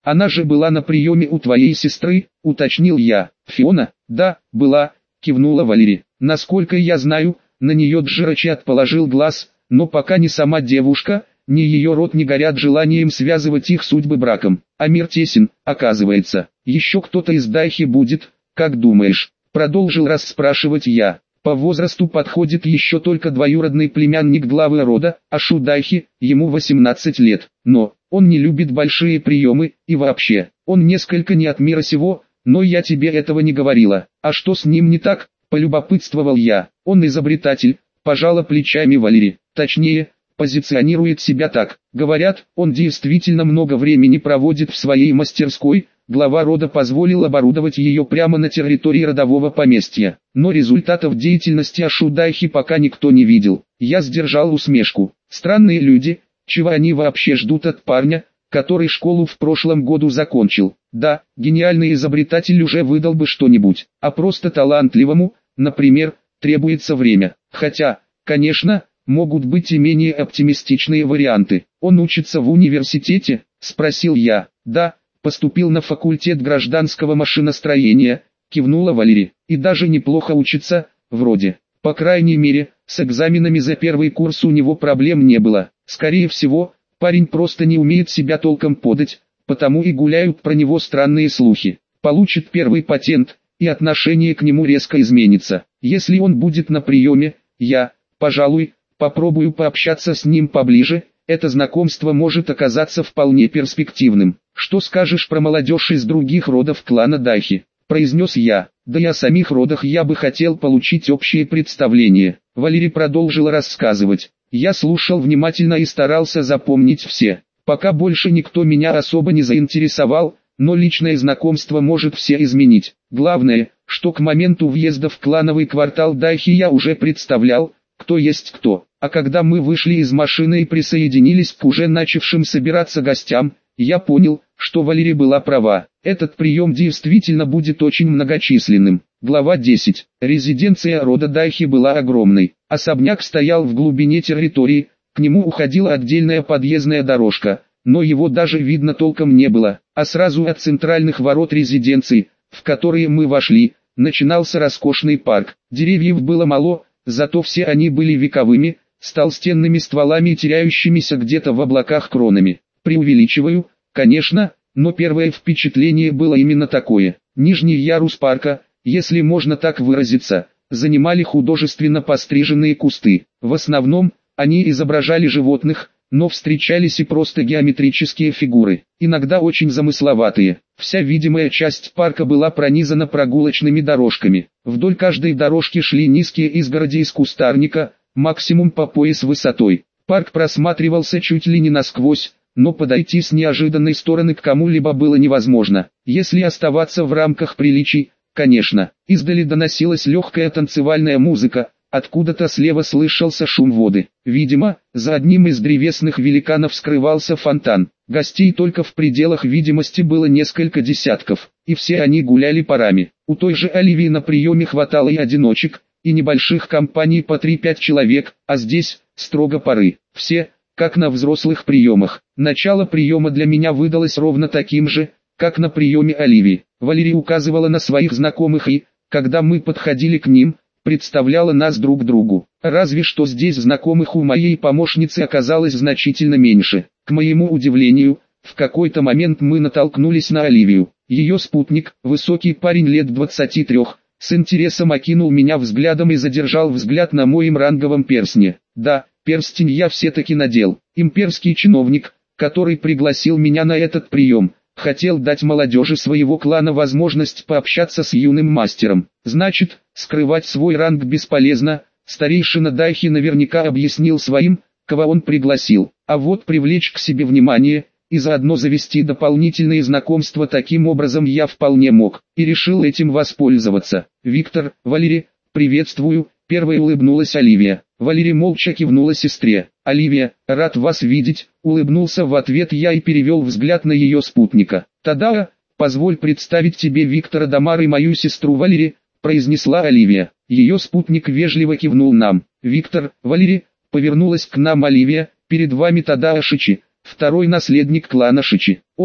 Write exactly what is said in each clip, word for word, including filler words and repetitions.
Она же была на приеме у твоей сестры, уточнил я. Фиона? Да, была, кивнула Валерия. Насколько я знаю, на нее Джерачат положил глаз, но пока ни сама девушка, ни ее род не горят желанием связывать их судьбы браком. А мир тесен, оказывается. Еще кто-то из Дайхи будет, как думаешь? Продолжил расспрашивать я. По возрасту подходит еще только двоюродный племянник главы рода, Ашу Дайхи, ему восемнадцать лет. Но, он не любит большие приемы, и вообще, он несколько не от мира сего, но я тебе этого не говорила. А что с ним не так? Полюбопытствовал я. Он изобретатель, пожала плечами Валерия. Точнее, позиционирует себя так. Говорят, он действительно много времени проводит в своей мастерской. Глава рода позволил оборудовать ее прямо на территории родового поместья. Но результатов деятельности Ашу Дайхи пока никто не видел. Я сдержал усмешку. Странные люди, чего они вообще ждут от парня, который школу в прошлом году закончил. Да, гениальный изобретатель уже выдал бы что-нибудь, а просто талантливому, например, требуется время. Хотя, конечно, могут быть и менее оптимистичные варианты. Он учится в университете? Спросил я. Да, поступил на факультет гражданского машиностроения, кивнула Валерия. И даже неплохо учится, вроде. По крайней мере, с экзаменами за первый курс у него проблем не было. Скорее всего, парень просто не умеет себя толком подать, потому и гуляют про него странные слухи. Получит первый патент, и отношение к нему резко изменится. Если он будет на приеме, я, пожалуй, попробую пообщаться с ним поближе, это знакомство может оказаться вполне перспективным. Что скажешь про молодежь из других родов клана Дайхи? Произнес я. Да и о самих родах я бы хотел получить общее представление. Валерия продолжила рассказывать. Я слушал внимательно и старался запомнить все. Пока больше никто меня особо не заинтересовал, но личное знакомство может все изменить. Главное, что к моменту въезда в клановый квартал Дайхи я уже представлял, кто есть кто. А когда мы вышли из машины и присоединились к уже начавшим собираться гостям, я понял, что Валерия была права. Этот прием действительно будет очень многочисленным. Глава десять. Резиденция рода Дайхи была огромной. Особняк стоял в глубине территории, к нему уходила отдельная подъездная дорожка, но его даже видно толком не было, а сразу от центральных ворот резиденции, в которые мы вошли, начинался роскошный парк. Деревьев было мало, зато все они были вековыми, с толстенными стволами и теряющимися где-то в облаках кронами. Преувеличиваю, конечно, но первое впечатление было именно такое. Нижний ярус парка, если можно так выразиться, занимали художественно постриженные кусты. В основном, они изображали животных, но встречались и просто геометрические фигуры, иногда очень замысловатые. Вся видимая часть парка была пронизана прогулочными дорожками. Вдоль каждой дорожки шли низкие изгороди из кустарника, максимум по пояс высотой. Парк просматривался чуть ли не насквозь, но подойти с неожиданной стороны к кому-либо было невозможно, если оставаться в рамках приличий, конечно. Издали доносилась легкая танцевальная музыка, откуда-то слева слышался шум воды. Видимо, за одним из древесных великанов скрывался фонтан. Гостей только в пределах видимости было несколько десятков, и все они гуляли парами. У той же Оливии на приеме хватало и одиночек, и небольших компаний по три-пять человек, а здесь, строго пары. Все, как на взрослых приемах. Начало приема для меня выдалось ровно таким же, как на приеме Оливии. Валерия указывала на своих знакомых и, когда мы подходили к ним, представляла нас друг другу. Разве что здесь знакомых у моей помощницы оказалось значительно меньше. К моему удивлению, в какой-то момент мы натолкнулись на Оливию. Ее спутник, высокий парень лет двадцати трёх, с интересом окинул меня взглядом и задержал взгляд на моем ранговом перстне. Да, перстень я все-таки надел. Имперский чиновник, который пригласил меня на этот прием, хотел дать молодежи своего клана возможность пообщаться с юным мастером. Значит, скрывать свой ранг бесполезно, старейшина Дайхи наверняка объяснил своим, кого он пригласил. А вот привлечь к себе внимание, и заодно завести дополнительные знакомства таким образом я вполне мог, и решил этим воспользоваться. «Виктор, Валерия, приветствую», — первой улыбнулась Оливия. Валерия молча кивнула сестре. «Оливия, рад вас видеть», — улыбнулся в ответ я и перевел взгляд на ее спутника. «Тадаа, позволь представить тебе Виктора Дамар и мою сестру Валерия», — произнесла Оливия. Ее спутник вежливо кивнул нам. «Виктор, Валерия», — повернулась к нам Оливия, — «перед вами Тадаа Шичи, второй наследник клана Шичи». «О,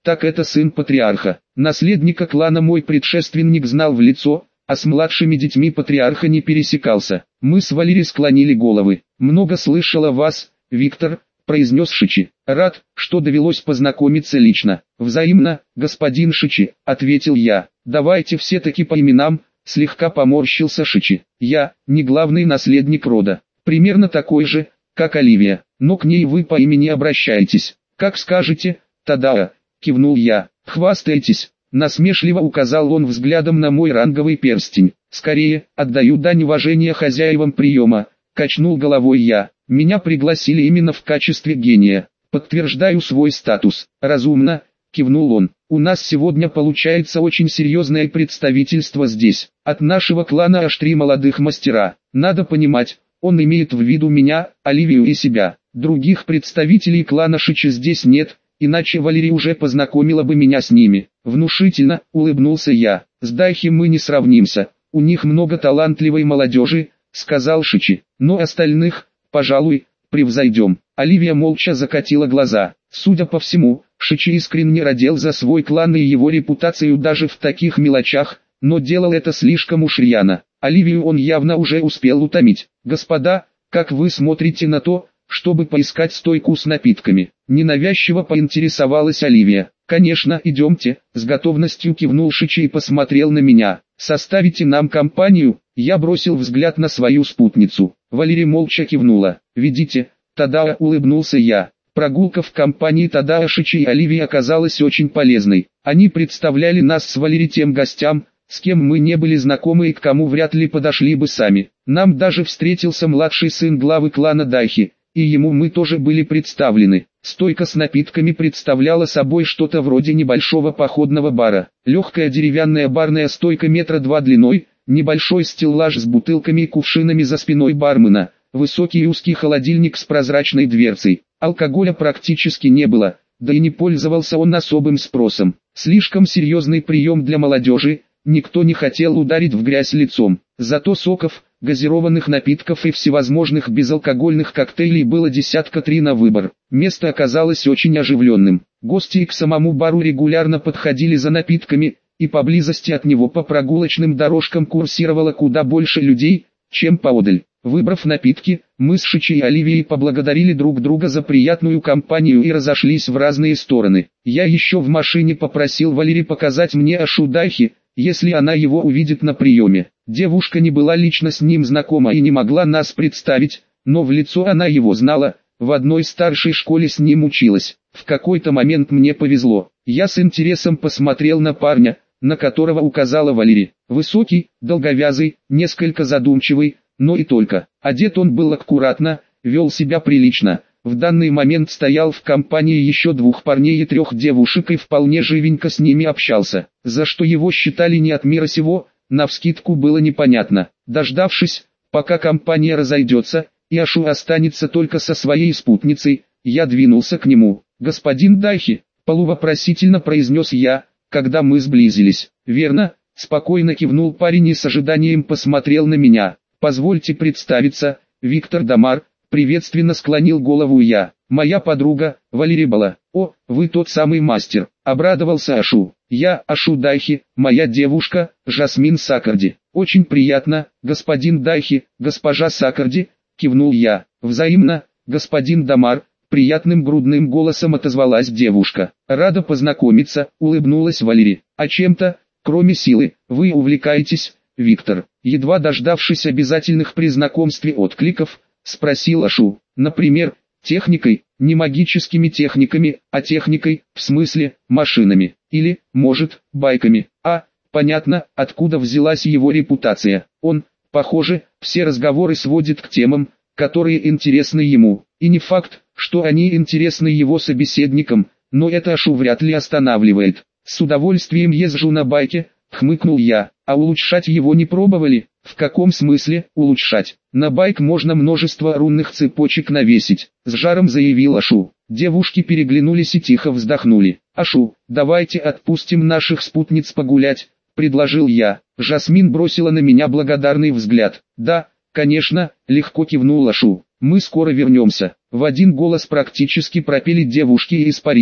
Так это сын патриарха. Наследника клана мой предшественник знал в лицо, а с младшими детьми патриарха не пересекался. Мы с Валери склонили головы. «Много слышал о вас, Виктор», — произнес Шичи. «Рад, что довелось познакомиться лично». «Взаимно, господин Шичи», — ответил я. «Давайте все-таки по именам», — слегка поморщился Шичи. «Я не главный наследник рода. Примерно такой же, как Оливия, но к ней вы по имени обращаетесь». «Как скажете, Тадаа», — кивнул я. «Хвастайтесь». Насмешливо указал он взглядом на мой ранговый перстень. «Скорее, отдаю дань уважения хозяевам приема», — качнул головой я. «Меня пригласили именно в качестве гения. Подтверждаю свой статус». «Разумно», — кивнул он. «У нас сегодня получается очень серьезное представительство здесь. От нашего клана аж три молодых мастера. Надо понимать, он имеет в виду меня, Оливию и себя. Других представителей клана Шичи здесь нет, иначе Валерия уже познакомила бы меня с ними». Внушительно улыбнулся я. «С Дайхи мы не сравнимся, у них много талантливой молодежи», — сказал Шичи. «Но остальных, пожалуй, превзойдем». Оливия молча закатила глаза. Судя по всему, Шичи искренне родил за свой клан и его репутацию даже в таких мелочах, но делал это слишком уж рьяно. Оливию он явно уже успел утомить. «Господа, как вы смотрите на то, чтобы поискать стойку с напитками?» Ненавязчиво поинтересовалась Оливия. «Конечно, идемте», — с готовностью кивнул Шичи и посмотрел на меня. «Составите нам компанию?» Я бросил взгляд на свою спутницу. Валерия молча кивнула. «Ведите», — Тадаа, улыбнулся я. Прогулка в компании Тадаа, Шичи и Оливии оказалась очень полезной. Они представляли нас с Валерией тем гостям, с кем мы не были знакомы и к кому вряд ли подошли бы сами. Нам даже встретился младший сын главы клана Дайхи, и ему мы тоже были представлены. Стойка с напитками представляла собой что-то вроде небольшого походного бара. Легкая деревянная барная стойка метра два длиной, небольшой стеллаж с бутылками и кувшинами за спиной бармена, высокий и узкий холодильник с прозрачной дверцей. Алкоголя практически не было, да и не пользовался он особым спросом. Слишком серьезный прием для молодежи, никто не хотел ударить в грязь лицом. Зато соков, газированных напитков и всевозможных безалкогольных коктейлей было десятка три на выбор. Место оказалось очень оживленным. Гости к самому бару регулярно подходили за напитками, и поблизости от него по прогулочным дорожкам курсировало куда больше людей, чем поодаль. Выбрав напитки, мы с Шичи и Оливией поблагодарили друг друга за приятную компанию и разошлись в разные стороны. Я еще в машине попросил Валерии показать мне Ашу Дайхи, если она его увидит на приеме. Девушка не была лично с ним знакома и не могла нас представить, но в лицо она его знала, в одной старшей школе с ним училась. В какой-то момент мне повезло. Я с интересом посмотрел на парня, на которого указала Валерия. Высокий, долговязый, несколько задумчивый, но и только. Одет он был аккуратно, вел себя прилично. В данный момент стоял в компании еще двух парней и трех девушек и вполне живенько с ними общался. За что его считали не от мира сего, навскидку было непонятно. Дождавшись, пока компания разойдется, и Ашу останется только со своей спутницей, я двинулся к нему. «Господин Дайхи», — полувопросительно произнес я, когда мы сблизились. «Верно», — спокойно кивнул парень и с ожиданием посмотрел на меня. «Позвольте представиться, Виктор Дамар», — приветственно склонил голову я. «Моя подруга, Валерия Бала». «О, вы тот самый мастер», — обрадовался Ашу. «Я Ашу Дайхи, моя девушка, Жасмин Сакарди». «Очень приятно, господин Дайхи, госпожа Сакарди», — кивнул я. «Взаимно, господин Дамар», — приятным грудным голосом отозвалась девушка. «Рада познакомиться», — улыбнулась Валерия. «А чем-то, кроме силы, вы увлекаетесь, Виктор?» Едва дождавшись обязательных при знакомстве откликов, спросил Ашу. «Например, техникой, не магическими техниками, а техникой, в смысле, машинами, или, может, байками». «А, понятно, откуда взялась его репутация. Он, похоже, все разговоры сводит к темам, которые интересны ему. И не факт, что они интересны его собеседникам, но это Ашу вряд ли останавливает. С удовольствием езжу на байке», — хмыкнул я. «А улучшать его не пробовали?» «В каком смысле улучшать? На байк можно множество рунных цепочек навесить», — с жаром заявил Ашу. Девушки переглянулись и тихо вздохнули. «Ашу, давайте отпустим наших спутниц погулять», — предложил я. Жасмин бросила на меня благодарный взгляд. «Да, конечно», — легко кивнул Ашу. «Мы скоро вернемся». В один голос практически пропели девушки и испарились.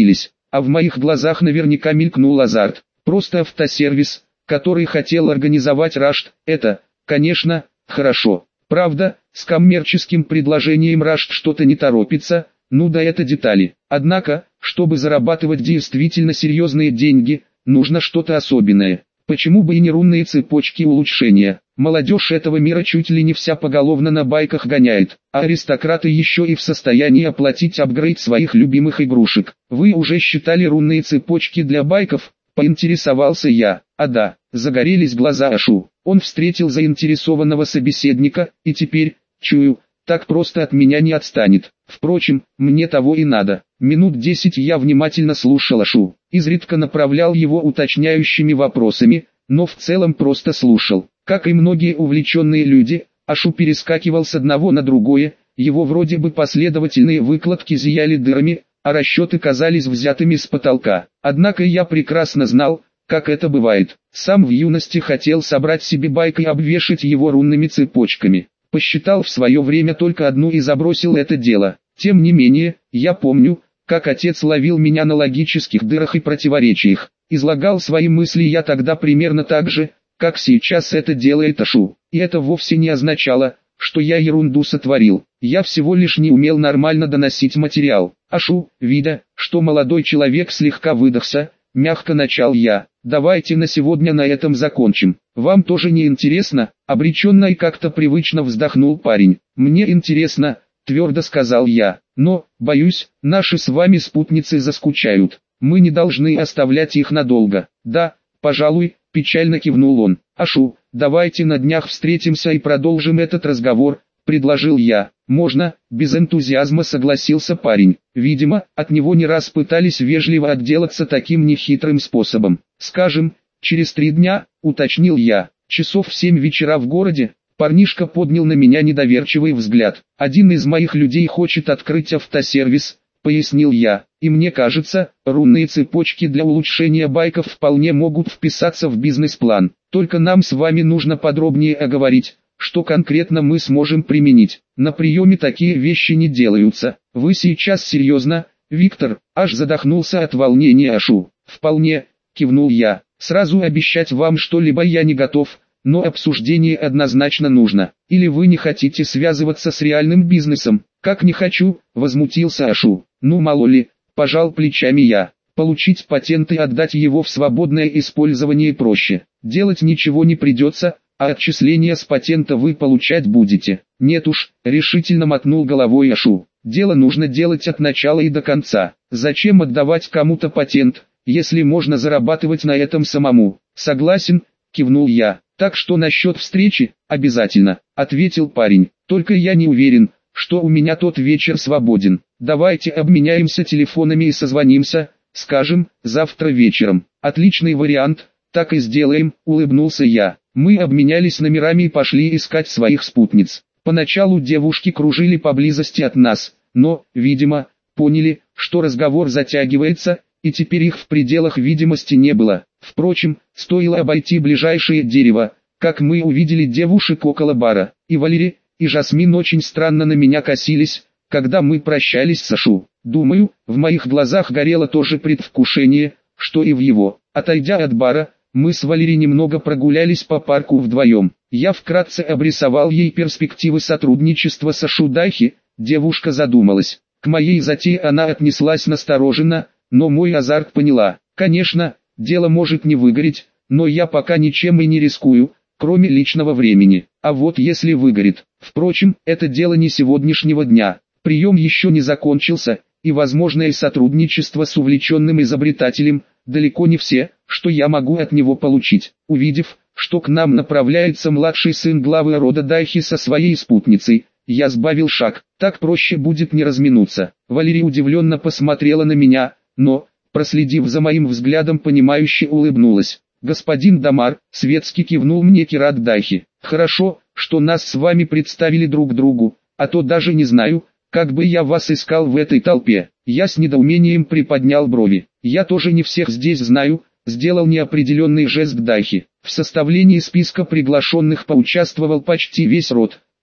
а в моих глазах наверняка мелькнул азарт. Просто автосервис, который хотел организовать Рашт, это, конечно, хорошо. Правда, с коммерческим предложением Рашт что-то не торопится, ну да это детали. Однако, чтобы зарабатывать действительно серьезные деньги, нужно что-то особенное. Почему бы и не рунные цепочки улучшения? Молодежь этого мира чуть ли не вся поголовно на байках гоняет, а аристократы еще и в состоянии оплатить апгрейд своих любимых игрушек. Вы уже считали рунные цепочки для байков? Поинтересовался я. А да, загорелись глаза Ашу. Он встретил заинтересованного собеседника, и теперь, чую, так просто от меня не отстанет. Впрочем, мне того и надо. Минут десять я внимательно слушал Ашу, изредка направлял его уточняющими вопросами, но в целом просто слушал. Как и многие увлеченные люди, Ашу перескакивал с одного на другое, его вроде бы последовательные выкладки зияли дырами, а расчеты казались взятыми с потолка. Однако я прекрасно знал, как это бывает. Сам в юности хотел собрать себе байк и обвешать его рунными цепочками. Посчитал в свое время только одну и забросил это дело. Тем не менее, я помню, как отец ловил меня на логических дырах и противоречиях. Излагал свои мысли я тогда примерно так же, как сейчас это делает Ашу. И это вовсе не означало, что я ерунду сотворил. Я всего лишь не умел нормально доносить материал. Ашу, видя, что молодой человек слегка выдохся, мягко начал я. Давайте на сегодня на этом закончим. Вам тоже не интересно? Обреченно и как-то привычно вздохнул парень. Мне интересно, твердо сказал я. Но, боюсь, наши с вами спутницы заскучают. Мы не должны оставлять их надолго. Да, пожалуй, печально кивнул он. Ашу, давайте на днях встретимся и продолжим этот разговор, предложил я. Можно, без энтузиазма согласился парень. Видимо, от него не раз пытались вежливо отделаться таким нехитрым способом. Скажем, через три дня, уточнил я. Часов в семь вечера в городе. Парнишка поднял на меня недоверчивый взгляд. Один из моих людей хочет открыть автосервис, пояснил я. И мне кажется, рунные цепочки для улучшения байков вполне могут вписаться в бизнес-план. Только нам с вами нужно подробнее оговорить, что конкретно мы сможем применить. На приеме такие вещи не делаются. Вы сейчас серьезно, Виктор? Аж задохнулся от волнения Ашу. Вполне, кивнул я. Сразу обещать вам что-либо я не готов, но обсуждение однозначно нужно. Или вы не хотите связываться с реальным бизнесом? Как не хочу, возмутился Ашу. Ну мало ли, пожал плечами я. Получить патент и отдать его в свободное использование проще. Делать ничего не придется, а отчисления с патента вы получать будете. Нет уж, решительно мотнул головой Ашу. Дело нужно делать от начала и до конца. Зачем отдавать кому-то патент, если можно зарабатывать на этом самому? Согласен, кивнул я. Так что насчет встречи? Обязательно, ответил парень. Только я не уверен, что у меня тот вечер свободен. Давайте обменяемся телефонами и созвонимся, скажем, завтра вечером. Отличный вариант, так и сделаем, улыбнулся я. Мы обменялись номерами и пошли искать своих спутниц. Поначалу девушки кружили поблизости от нас, но, видимо, поняли, что разговор затягивается, и теперь их в пределах видимости не было. Впрочем, стоило обойти ближайшее дерево, как мы увидели девушек около бара. И Валерий, и Жасмин очень странно на меня косились, когда мы прощались с Ашу. Думаю, в моих глазах горело то же предвкушение, что и в его. Отойдя от бара, мы с Валерией немного прогулялись по парку вдвоем. Я вкратце обрисовал ей перспективы сотрудничества с Ашу Дайхи, девушка задумалась. К моей затее она отнеслась настороженно, но мой азарт поняла. Конечно, дело может не выгореть, но я пока ничем и не рискую, кроме личного времени. А вот если выгорит. Впрочем, это дело не сегодняшнего дня. Прием еще не закончился, и возможное сотрудничество с увлеченным изобретателем – далеко не все, что я могу от него получить. Увидев, что к нам направляется младший сын главы рода Дайхи со своей спутницей, я сбавил шаг, так проще будет не разминуться. Валерия удивленно посмотрела на меня, но, проследив за моим взглядом, понимающе улыбнулась. «Господин Дамар», — светски кивнул мне Кират Дайхи, — «хорошо, что нас с вами представили друг другу, а то даже не знаю, как бы я вас искал в этой толпе». Я с недоумением приподнял брови. «Я тоже не всех здесь знаю», — сделал неопределенный жест Дайхи. В составлении списка приглашенных поучаствовал почти весь род,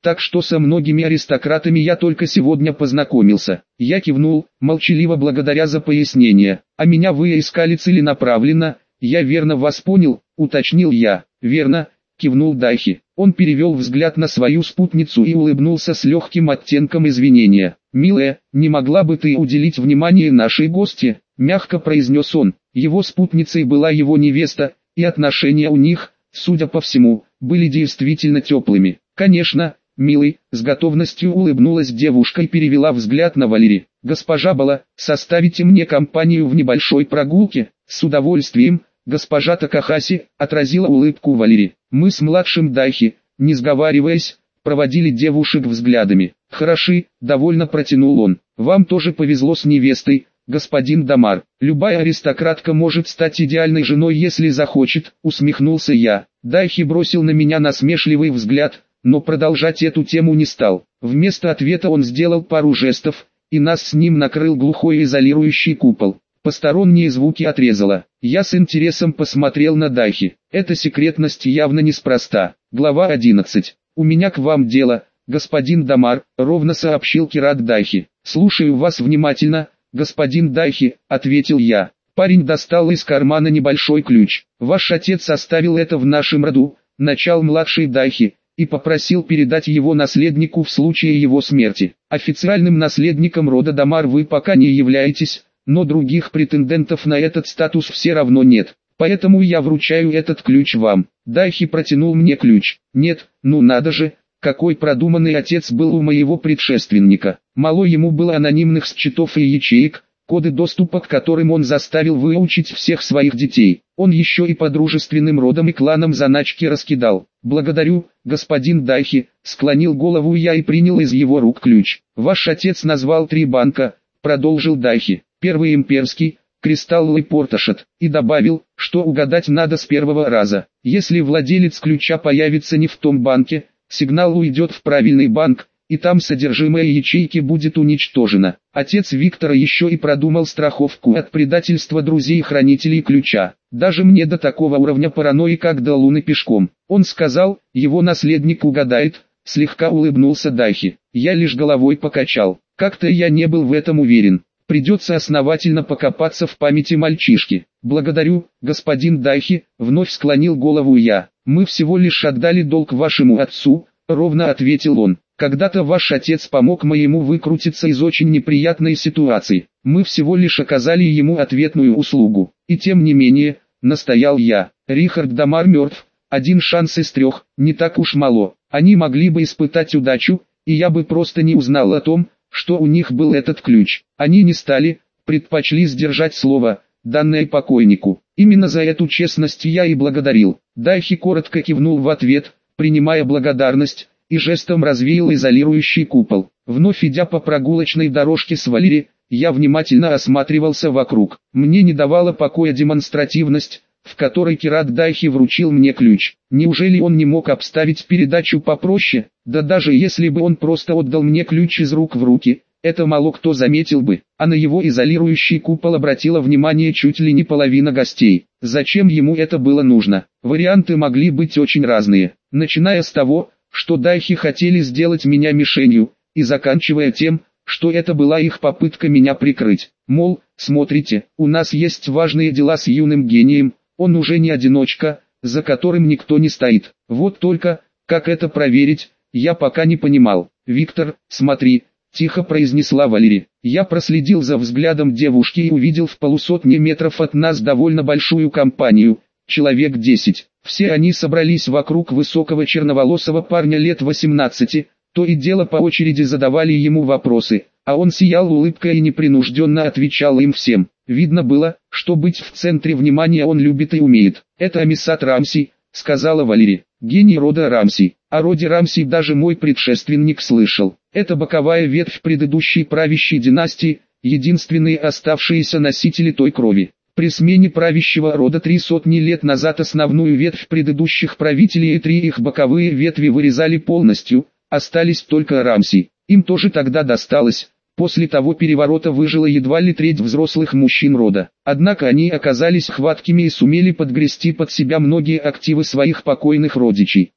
так что со многими аристократами я только сегодня познакомился. Я кивнул, молчаливо благодаря за пояснение. А меня вы искали целенаправленно, я верно вас понял, уточнил я. Верно, кивнул Дайхи. Он перевел взгляд на свою спутницу и улыбнулся с легким оттенком извинения. «Милая, не могла бы ты уделить внимание нашей гости?» – мягко произнес он. Его спутницей была его невеста, и отношения у них, судя по всему, были действительно теплыми. «Конечно, милый», – с готовностью улыбнулась девушка и перевела взгляд на Валери. «Госпожа Бала, составите мне компанию в небольшой прогулке?» «С удовольствием», – госпожа Такахаси, отразила улыбку Валери. Мы с младшим Дайхи, не сговариваясь, проводили девушек взглядами. «Хороши», – довольно протянул он. «Вам тоже повезло с невестой, господин Дамар. Любая аристократка может стать идеальной женой, если захочет», – усмехнулся я. Дайхи бросил на меня насмешливый взгляд, но продолжать эту тему не стал. Вместо ответа он сделал пару жестов, и нас с ним накрыл глухой изолирующий купол. Посторонние звуки отрезало. Я с интересом посмотрел на Дайхи. Эта секретность явно неспроста. Глава одиннадцать. «У меня к вам дело, господин Дамар», — ровно сообщил Кират Дайхи. «Слушаю вас внимательно, господин Дайхи», — ответил я. Парень достал из кармана небольшой ключ. «Ваш отец оставил это в нашем роду», — начал младший Дайхи, и попросил передать его наследнику в случае его смерти. Официальным наследником рода Дамар вы пока не являетесь, но других претендентов на этот статус все равно нет, поэтому я вручаю этот ключ вам». Дайхи протянул мне ключ. Нет, ну надо же, какой продуманный отец был у моего предшественника. Мало ему было анонимных счетов и ячеек, коды доступа к которым он заставил выучить всех своих детей. Он еще и по дружественным родам и кланам заначки раскидал. «Благодарю, господин Дайхи», склонил голову я и принял из его рук ключ. «Ваш отец назвал три банка», продолжил Дайхи. «Первый имперский, Кристалл и Порташет», и добавил, что угадать надо с первого раза. Если владелец ключа появится не в том банке, сигнал уйдет в правильный банк, и там содержимое ячейки будет уничтожено. Отец Виктора еще и продумал страховку от предательства друзей-хранителей ключа. Даже мне до такого уровня паранойи, как до Луны пешком. Он сказал, его наследник угадает, слегка улыбнулся Дайхи. Я лишь головой покачал. Как-то я не был в этом уверен. Придется основательно покопаться в памяти мальчишки. «Благодарю, господин Дайхи», вновь склонил голову я. «Мы всего лишь отдали долг вашему отцу», ровно ответил он. «Когда-то ваш отец помог моему выкрутиться из очень неприятной ситуации. Мы всего лишь оказали ему ответную услугу. И тем не менее, настоял я, Рихард Дамар мертв, один шанс из трех, не так уж мало. Они могли бы испытать удачу, и я бы просто не узнал о том, что у них был этот ключ. Они не стали, предпочли сдержать слово, данное покойнику. Именно за эту честность я и благодарил». Дайхи коротко кивнул в ответ, принимая благодарность, и жестом развеял изолирующий купол. Вновь идя по прогулочной дорожке с Валери, я внимательно осматривался вокруг. Мне не давала покоя демонстративность, в которой Кират Дайхи вручил мне ключ. Неужели он не мог обставить передачу попроще? Да даже если бы он просто отдал мне ключ из рук в руки, это мало кто заметил бы, а на его изолирующий купол обратила внимание чуть ли не половина гостей. Зачем ему это было нужно? Варианты могли быть очень разные, начиная с того, что Дайхи хотели сделать меня мишенью, и заканчивая тем, что это была их попытка меня прикрыть. Мол, смотрите, у нас есть важные дела с юным гением, он уже не одиночка, за которым никто не стоит. Вот только, как это проверить, я пока не понимал. «Виктор, смотри», тихо произнесла Валери. Я проследил за взглядом девушки и увидел в полусотни метров от нас довольно большую компанию, человек десять. Все они собрались вокруг высокого черноволосого парня лет восемнадцати, то и дело по очереди задавали ему вопросы, а он сиял улыбкой и непринужденно отвечал им всем. Видно было, что быть в центре внимания он любит и умеет. «Это Амисат Рамси», — сказала Валери, — «гений рода Рамси». О роде Рамси даже мой предшественник слышал. Это боковая ветвь предыдущей правящей династии, единственные оставшиеся носители той крови. При смене правящего рода три сотни лет назад основную ветвь предыдущих правителей и три их боковые ветви вырезали полностью, остались только Рамси. Им тоже тогда досталось. После того переворота выжила едва ли треть взрослых мужчин рода. Однако они оказались хваткими и сумели подгрести под себя многие активы своих покойных родичей.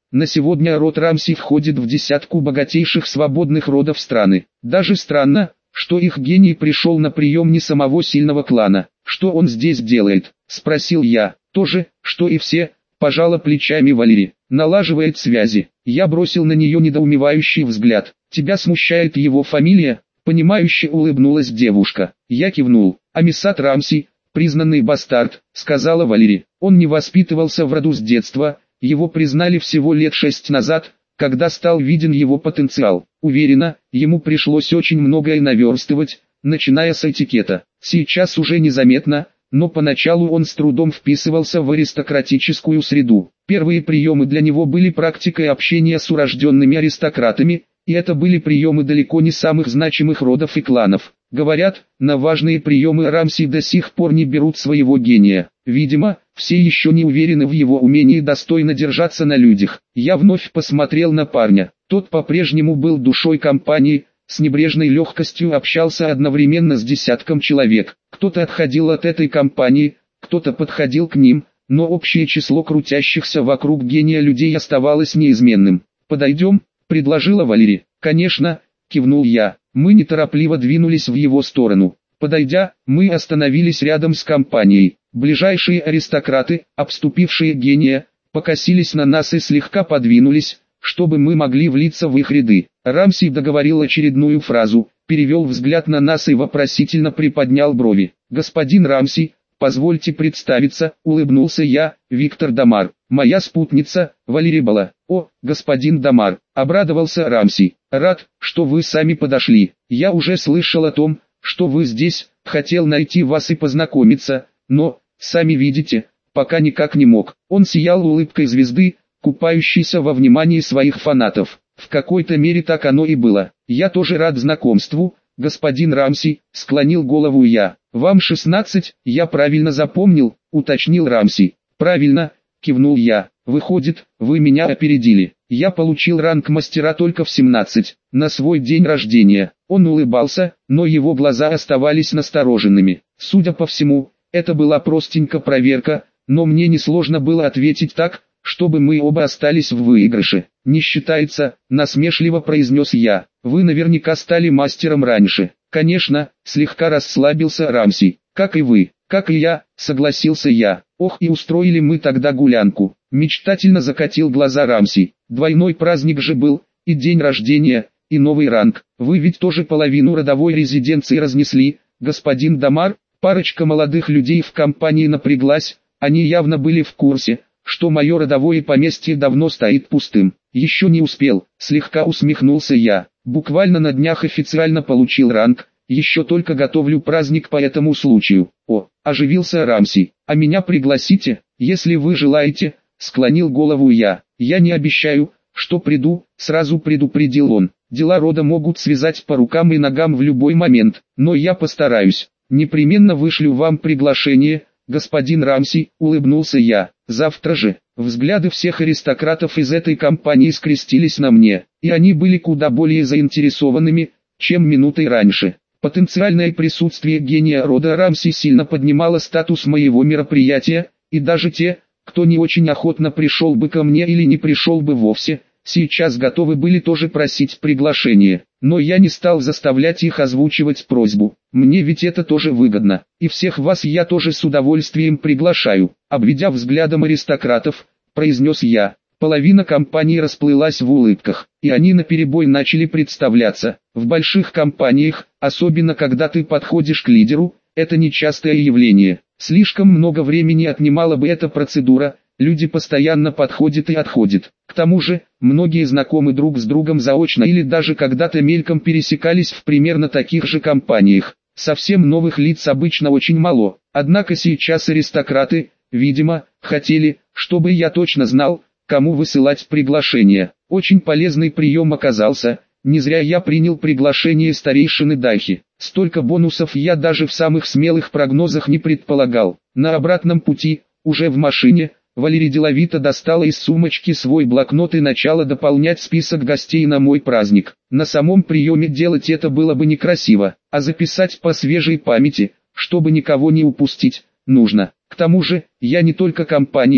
На сегодня род Рамси входит в десятку богатейших свободных родов страны. Даже странно, что их гений пришел на прием не самого сильного клана. Что он здесь делает? Спросил я. То же, что и все, пожала плечами Валерий. Налаживает связи. Я бросил на нее недоумевающий взгляд. Тебя смущает его фамилия? Понимающе улыбнулась девушка. Я кивнул. Амисат Рамси, признанный бастард, сказала Валерий. Он не воспитывался в роду с детства, его признали всего лет шесть назад, когда стал виден его потенциал. Уверена, ему пришлось очень многое наверстывать, начиная с этикета. Сейчас уже незаметно, но поначалу он с трудом вписывался в аристократическую среду. Первые приемы для него были практикой общения с урожденными аристократами, и это были приемы далеко не самых значимых родов и кланов. Говорят, на важные приемы Рамси до сих пор не берут своего гения. Видимо, все еще не уверены в его умении достойно держаться на людях. Я вновь посмотрел на парня. Тот по-прежнему был душой компании, с небрежной легкостью общался одновременно с десятком человек. Кто-то отходил от этой компании, кто-то подходил к ним, но общее число крутящихся вокруг гения людей оставалось неизменным. «Подойдем?» — предложила Валерий. «Конечно», — кивнул я. Мы неторопливо двинулись в его сторону. Подойдя, мы остановились рядом с компанией. Ближайшие аристократы, обступившие гения, покосились на нас и слегка подвинулись, чтобы мы могли влиться в их ряды. Рамси договорил очередную фразу, перевел взгляд на нас и вопросительно приподнял брови. «Господин Рамси, позвольте представиться», — улыбнулся я, Виктор Дамар. «Моя спутница, Валерий Бала». «О, господин Дамар», — обрадовался Рамси. «Рад, что вы сами подошли. Я уже слышал о том, что вы здесь, хотел найти вас и познакомиться, но, сами видите, пока никак не мог». Он сиял улыбкой звезды, купающейся во внимании своих фанатов. В какой-то мере так оно и было. «Я тоже рад знакомству, господин Рамси», — склонил голову я. «Вам шестнадцать, я правильно запомнил», — уточнил Рамси. «Правильно», — кивнул я. «Выходит, вы меня опередили. Я получил ранг мастера только в семнадцать, на свой день рождения». Он улыбался, но его глаза оставались настороженными. Судя по всему, это была простенькая проверка, но мне несложно было ответить так, чтобы мы оба остались в выигрыше. «Не считается», — насмешливо произнес я. «Вы наверняка стали мастером раньше». «Конечно», — слегка расслабился Рамси. «Как и вы». «Как и я», — согласился я. «Ох, и устроили мы тогда гулянку». Мечтательно закатил глаза Рамси. «Двойной праздник же был, и день рождения, и новый ранг. Вы ведь тоже половину родовой резиденции разнесли, господин Дамар». Парочка молодых людей в компании напряглась, они явно были в курсе, что мое родовое поместье давно стоит пустым. «Еще не успел», — слегка усмехнулся я. «Буквально на днях официально получил ранг, еще только готовлю праздник по этому случаю». «О», — оживился Рамси, — «а меня пригласите, если вы желаете», — склонил голову я. «Я не обещаю, что приду», — сразу предупредил он. «Дела рода могут связать по рукам и ногам в любой момент, но я постараюсь. Непременно вышлю вам приглашение, господин Рамси», — улыбнулся я. «Завтра же». Взгляды всех аристократов из этой компании скрестились на мне, и они были куда более заинтересованными, чем минутой раньше. Потенциальное присутствие гения рода Рамси сильно поднимало статус моего мероприятия, и даже те, кто не очень охотно пришел бы ко мне или не пришел бы вовсе, сейчас готовы были тоже просить приглашение. Но я не стал заставлять их озвучивать просьбу. Мне ведь это тоже выгодно. И всех вас я тоже с удовольствием приглашаю. Обведя взглядом аристократов, произнес я. Половина компании расплылась в улыбках, и они наперебой начали представляться. В больших компаниях, особенно когда ты подходишь к лидеру, это нечастое явление. Слишком много времени отнимала бы эта процедура, люди постоянно подходят и отходят. К тому же, многие знакомы друг с другом заочно или даже когда-то мельком пересекались в примерно таких же компаниях. Совсем новых лиц обычно очень мало, однако сейчас аристократы, видимо, хотели, чтобы я точно знал, кому высылать приглашение. Очень полезный прием оказался, не зря я принял приглашение старейшины Дайхи. Столько бонусов я даже в самых смелых прогнозах не предполагал. На обратном пути, уже в машине, Валерий деловито достала из сумочки свой блокнот и начала дополнять список гостей на мой праздник. На самом приеме делать это было бы некрасиво, а записать по свежей памяти, чтобы никого не упустить, нужно. К тому же, я не только компанию,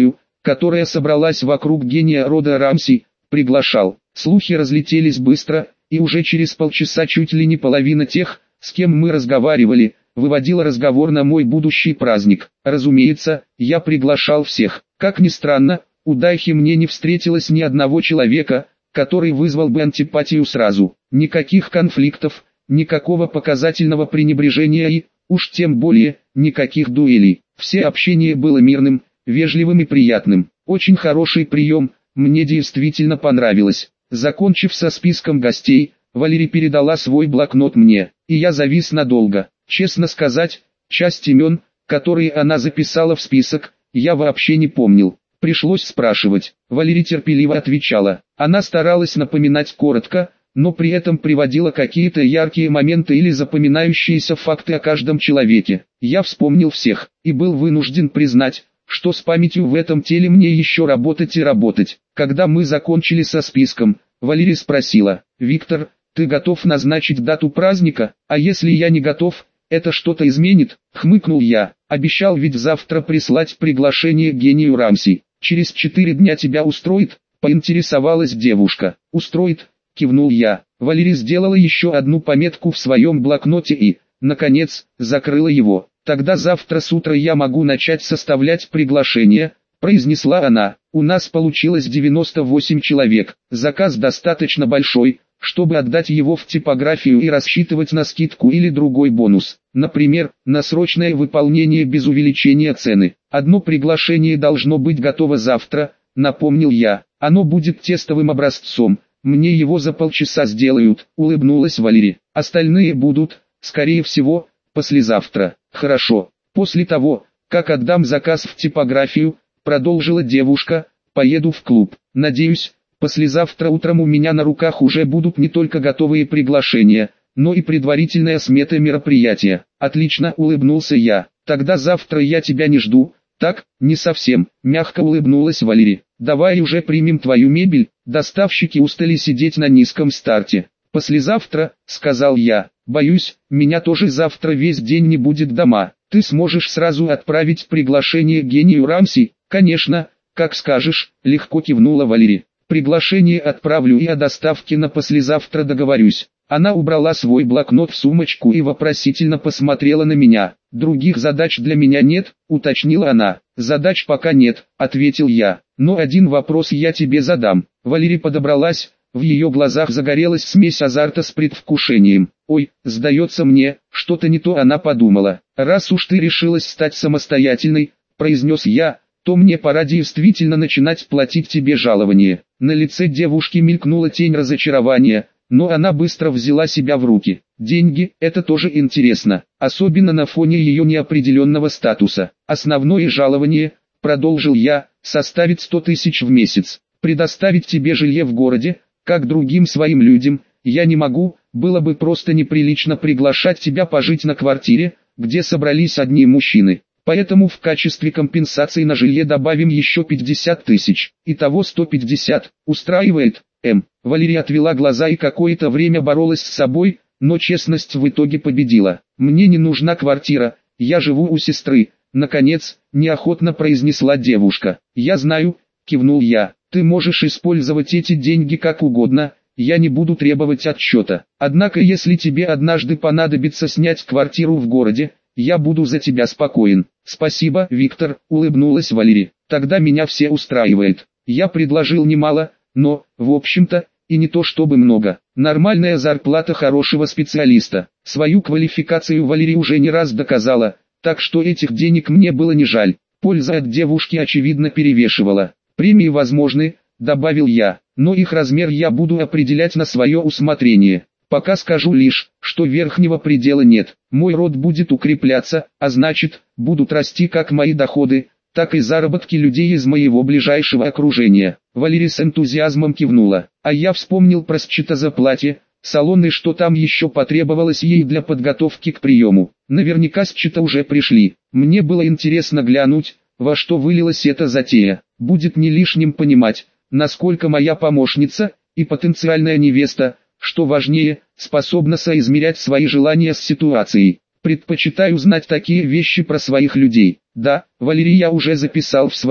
которая собралась вокруг гения рода Рамси, приглашал. Слухи разлетелись быстро, и уже через полчаса чуть ли не половина тех, с кем мы разговаривали, выводила разговор на мой будущий праздник. Разумеется, я приглашал всех. Как ни странно, у Дайхи мне не встретилось ни одного человека, который вызвал бы антипатию сразу. Никаких конфликтов, никакого показательного пренебрежения и, уж тем более, никаких дуэлей. Все общение было мирным, вежливым и приятным. Очень хороший прием, мне действительно понравилось. Закончив со списком гостей, Валерий передала свой блокнот мне, и я завис надолго. Честно сказать, часть имен, которые она записала в список, я вообще не помнил. Пришлось спрашивать. Валерий терпеливо отвечала. Она старалась напоминать коротко, но при этом приводила какие-то яркие моменты или запоминающиеся факты о каждом человеке. Я вспомнил всех, и был вынужден признать, что с памятью в этом теле мне еще работать и работать. Когда мы закончили со списком, Валерия спросила: «Виктор, ты готов назначить дату праздника? А если я не готов, это что-то изменит?» Хмыкнул я. «Обещал ведь завтра прислать приглашение гению Рамси. Через четыре дня тебя устроит?» Поинтересовалась девушка. «Устроит», кивнул я. Валерия сделала еще одну пометку в своем блокноте и, наконец, закрыла его. «Тогда завтра с утра я могу начать составлять приглашение», произнесла она. «У нас получилось девяносто восемь человек. Заказ достаточно большой, чтобы отдать его в типографию и рассчитывать на скидку или другой бонус. Например, на срочное выполнение без увеличения цены. Одно приглашение должно быть готово завтра», напомнил я. «Оно будет тестовым образцом. Мне его за полчаса сделают», улыбнулась Валерия. «Остальные будут, скорее всего, послезавтра». «Хорошо. После того, как отдам заказ в типографию», продолжила девушка, «поеду в клуб. Надеюсь, послезавтра утром у меня на руках уже будут не только готовые приглашения, но и предварительная смета мероприятия». «Отлично», улыбнулся я. «Тогда завтра я тебя не жду». «Так, не совсем», мягко улыбнулась Валерия. «Давай уже примем твою мебель, доставщики устали сидеть на низком старте». «Послезавтра», сказал я. «Боюсь, меня тоже завтра весь день не будет дома. Ты сможешь сразу отправить приглашение гению Рамси?» «Конечно, как скажешь», легко кивнула Валерия. «Приглашение отправлю и о доставке на послезавтра договорюсь». Она убрала свой блокнот в сумочку и вопросительно посмотрела на меня. «Других задач для меня нет», уточнила она. «Задач пока нет», ответил я. «Но один вопрос я тебе задам». Валерия подобралась, в ее глазах загорелась смесь азарта с предвкушением. «Ой, сдается мне, что-то не то», она подумала. «Раз уж ты решилась стать самостоятельной», произнес я, «то мне пора действительно начинать платить тебе жалование». На лице девушки мелькнула тень разочарования, но она быстро взяла себя в руки. «Деньги – это тоже интересно, особенно на фоне ее неопределенного статуса. Основное жалование, продолжил я, составит сто тысяч в месяц. Предоставить тебе жилье в городе, как другим своим людям, я не могу, было бы просто неприлично приглашать тебя пожить на квартире, где собрались одни мужчины. Поэтому в качестве компенсации на жилье добавим еще пятьдесят тысяч. Итого сто пятьдесят. Устраивает?» М. Валерия отвела глаза и какое-то время боролась с собой, но честность в итоге победила. «Мне не нужна квартира, я живу у сестры», наконец, неохотно произнесла девушка. «Я знаю», кивнул я, «ты можешь использовать эти деньги как угодно, я не буду требовать отчета. Однако если тебе однажды понадобится снять квартиру в городе, я буду за тебя спокоен». «Спасибо, Виктор», улыбнулась Валерия. «Тогда меня все устраивает». Я предложил немало, но, в общем-то, и не то чтобы много. Нормальная зарплата хорошего специалиста. Свою квалификацию Валерия уже не раз доказала, так что этих денег мне было не жаль. Польза от девушки очевидно перевешивала. «Премии возможны», добавил я, «но их размер я буду определять на свое усмотрение. Пока скажу лишь, что верхнего предела нет. Мой род будет укрепляться, а значит, будут расти как мои доходы, так и заработки людей из моего ближайшего окружения». Валерия с энтузиазмом кивнула, а я вспомнил про счета за платье, салон и что там еще потребовалось ей для подготовки к приему. Наверняка счета уже пришли. Мне было интересно глянуть, во что вылилась эта затея. Будет не лишним понимать, насколько моя помощница и потенциальная невеста, что важнее, способна соизмерять свои желания с ситуацией. Предпочитаю знать такие вещи про своих людей. Да, Валерия я уже записал в свои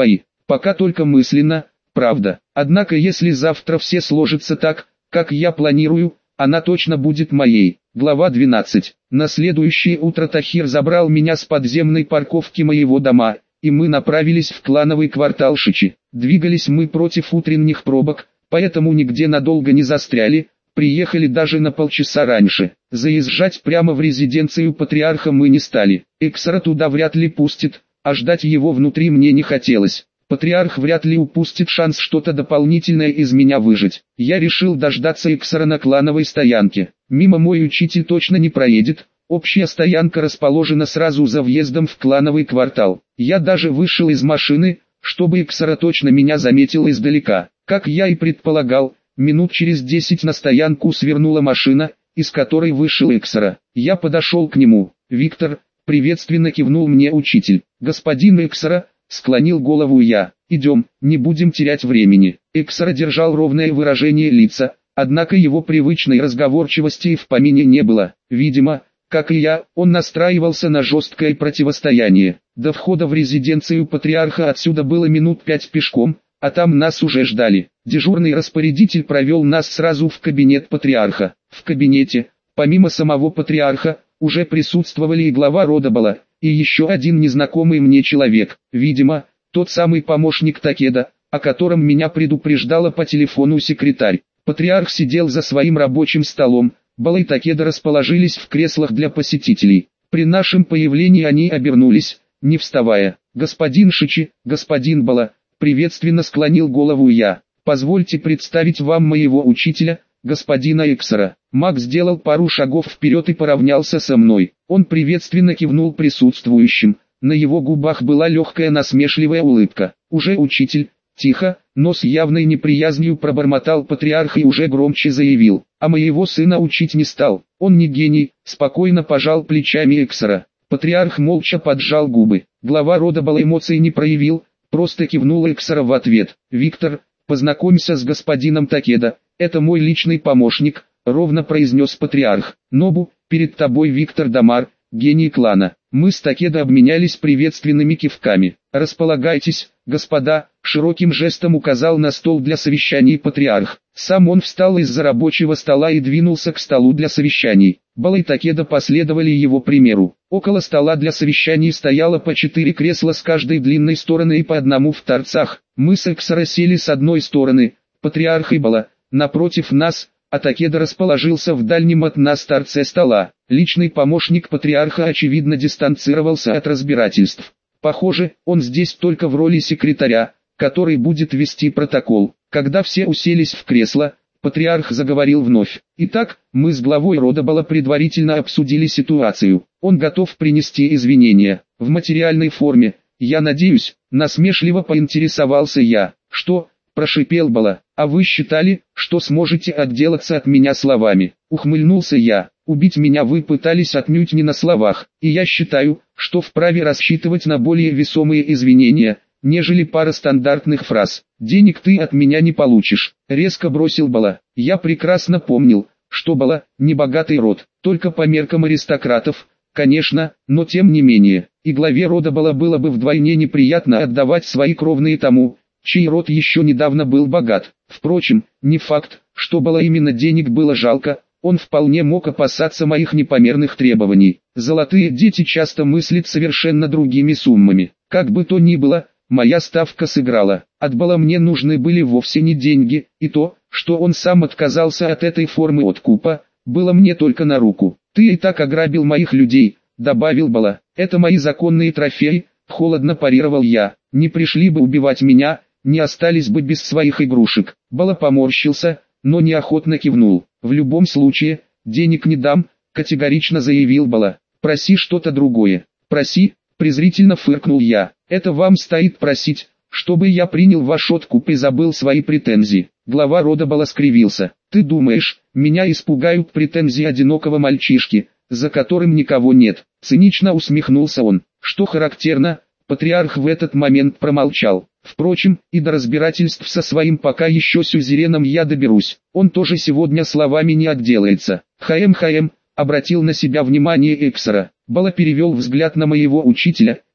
Пока только мысленно, правда. Однако если завтра все сложится так, как я планирую, она точно будет моей. Глава двенадцать. На следующее утро Тахир забрал меня с подземной парковки моего дома, и мы направились в клановый квартал Шичи. Двигались мы против утренних пробок, поэтому нигде надолго не застряли, приехали даже на полчаса раньше. Заезжать прямо в резиденцию патриарха мы не стали. Эксара туда вряд ли пустит, а ждать его внутри мне не хотелось. Патриарх вряд ли упустит шанс что-то дополнительное из меня выжать. Я решил дождаться Эксара на клановой стоянке. Мимо мой учитель точно не проедет. Общая стоянка расположена сразу за въездом в клановый квартал. Я даже вышел из машины, чтобы Эксара точно меня заметил издалека. Как я и предполагал, минут через десять на стоянку свернула машина, из которой вышел Эксара. Я подошел к нему. «Виктор», приветственно кивнул мне учитель. «Господин Эксара», склонил голову я. «Идем, не будем терять времени». Эксара держал ровное выражение лица, однако его привычной разговорчивости и в помине не было. Видимо, как и я, он настраивался на жесткое противостояние. До входа в резиденцию патриарха отсюда было минут пять пешком, а там нас уже ждали. Дежурный распорядитель провел нас сразу в кабинет патриарха. В кабинете, помимо самого патриарха, уже присутствовали и глава Родобала, и еще один незнакомый мне человек, видимо, тот самый помощник Такеда, о котором меня предупреждала по телефону секретарь. Патриарх сидел за своим рабочим столом, Бала и Такеда расположились в креслах для посетителей. При нашем появлении они обернулись, не вставая. «Господин Шичи, господин Бала», приветственно склонил голову я. «Позвольте представить вам моего учителя, господина Эксара». Маг сделал пару шагов вперед и поравнялся со мной. Он приветственно кивнул присутствующим. На его губах была легкая насмешливая улыбка. «Уже учитель?» Тихо, но с явной неприязнью пробормотал патриарх и уже громче заявил. «А моего сына учить не стал. Он не гений», спокойно пожал плечами Эксара. Патриарх молча поджал губы. Глава Родобала эмоций не проявил, просто кивнул Эксара в ответ. «Виктор, познакомься с господином Такеда, это мой личный помощник», ровно произнес патриарх. «Нобу, перед тобой Виктор Дамар, гений клана». Мы с Такедо обменялись приветственными кивками. «Располагайтесь, господа», широким жестом указал на стол для совещаний патриарх. Сам он встал из-за рабочего стола и двинулся к столу для совещаний. Бала и Такеда последовали его примеру. Около стола для совещаний стояло по четыре кресла с каждой длинной стороны и по одному в торцах. Мы с Эксара сели с одной стороны, патриарх и Бала, напротив нас, а Такеда расположился в дальнем от нас торце стола. Личный помощник патриарха очевидно дистанцировался от разбирательств. Похоже, он здесь только в роли секретаря, который будет вести протокол. Когда все уселись в кресло, патриарх заговорил вновь. «Итак, мы с главой Родобала предварительно обсудили ситуацию. Он готов принести извинения. В материальной форме, я надеюсь», насмешливо поинтересовался я. «Что?» – прошипел Бала. «А вы считали, что сможете отделаться от меня словами?» Ухмыльнулся я. «Убить меня вы пытались отнюдь не на словах, и я считаю, что вправе рассчитывать на более весомые извинения, нежели пара стандартных фраз. Денег ты от меня не получишь», резко бросил Бала. Я прекрасно помнил, что Бала – небогатый род, только по меркам аристократов, конечно, но тем не менее, и главе рода Бала было бы вдвойне неприятно отдавать свои кровные тому, чей род еще недавно был богат. Впрочем, не факт, что Бала именно денег было жалко, он вполне мог опасаться моих непомерных требований. Золотые дети часто мыслят совершенно другими суммами. Как бы то ни было, моя ставка сыграла. От Бала мне нужны были вовсе не деньги, и то, что он сам отказался от этой формы откупа, было мне только на руку. «Ты и так ограбил моих людей», — добавил Бала. «Это мои законные трофеи», — холодно парировал я. «Не пришли бы убивать меня, не остались бы без своих игрушек». Бала поморщился, но неохотно кивнул. «В любом случае, денег не дам», — категорично заявил Бала. «Проси что-то другое». «Проси», — презрительно фыркнул я. «Это вам стоит просить, чтобы я принял ваш откуп и забыл свои претензии». Глава рода Бала скривился. «Ты думаешь, меня испугают претензии одинокого мальчишки, за которым никого нет?» Цинично усмехнулся он. Что характерно, патриарх в этот момент промолчал. Впрочем, и до разбирательств со своим пока еще сюзереном я доберусь. Он тоже сегодня словами не отделается. «Хаэм-хаэм», обратил на себя внимание Эксара. Бала перевел взгляд на моего учителя,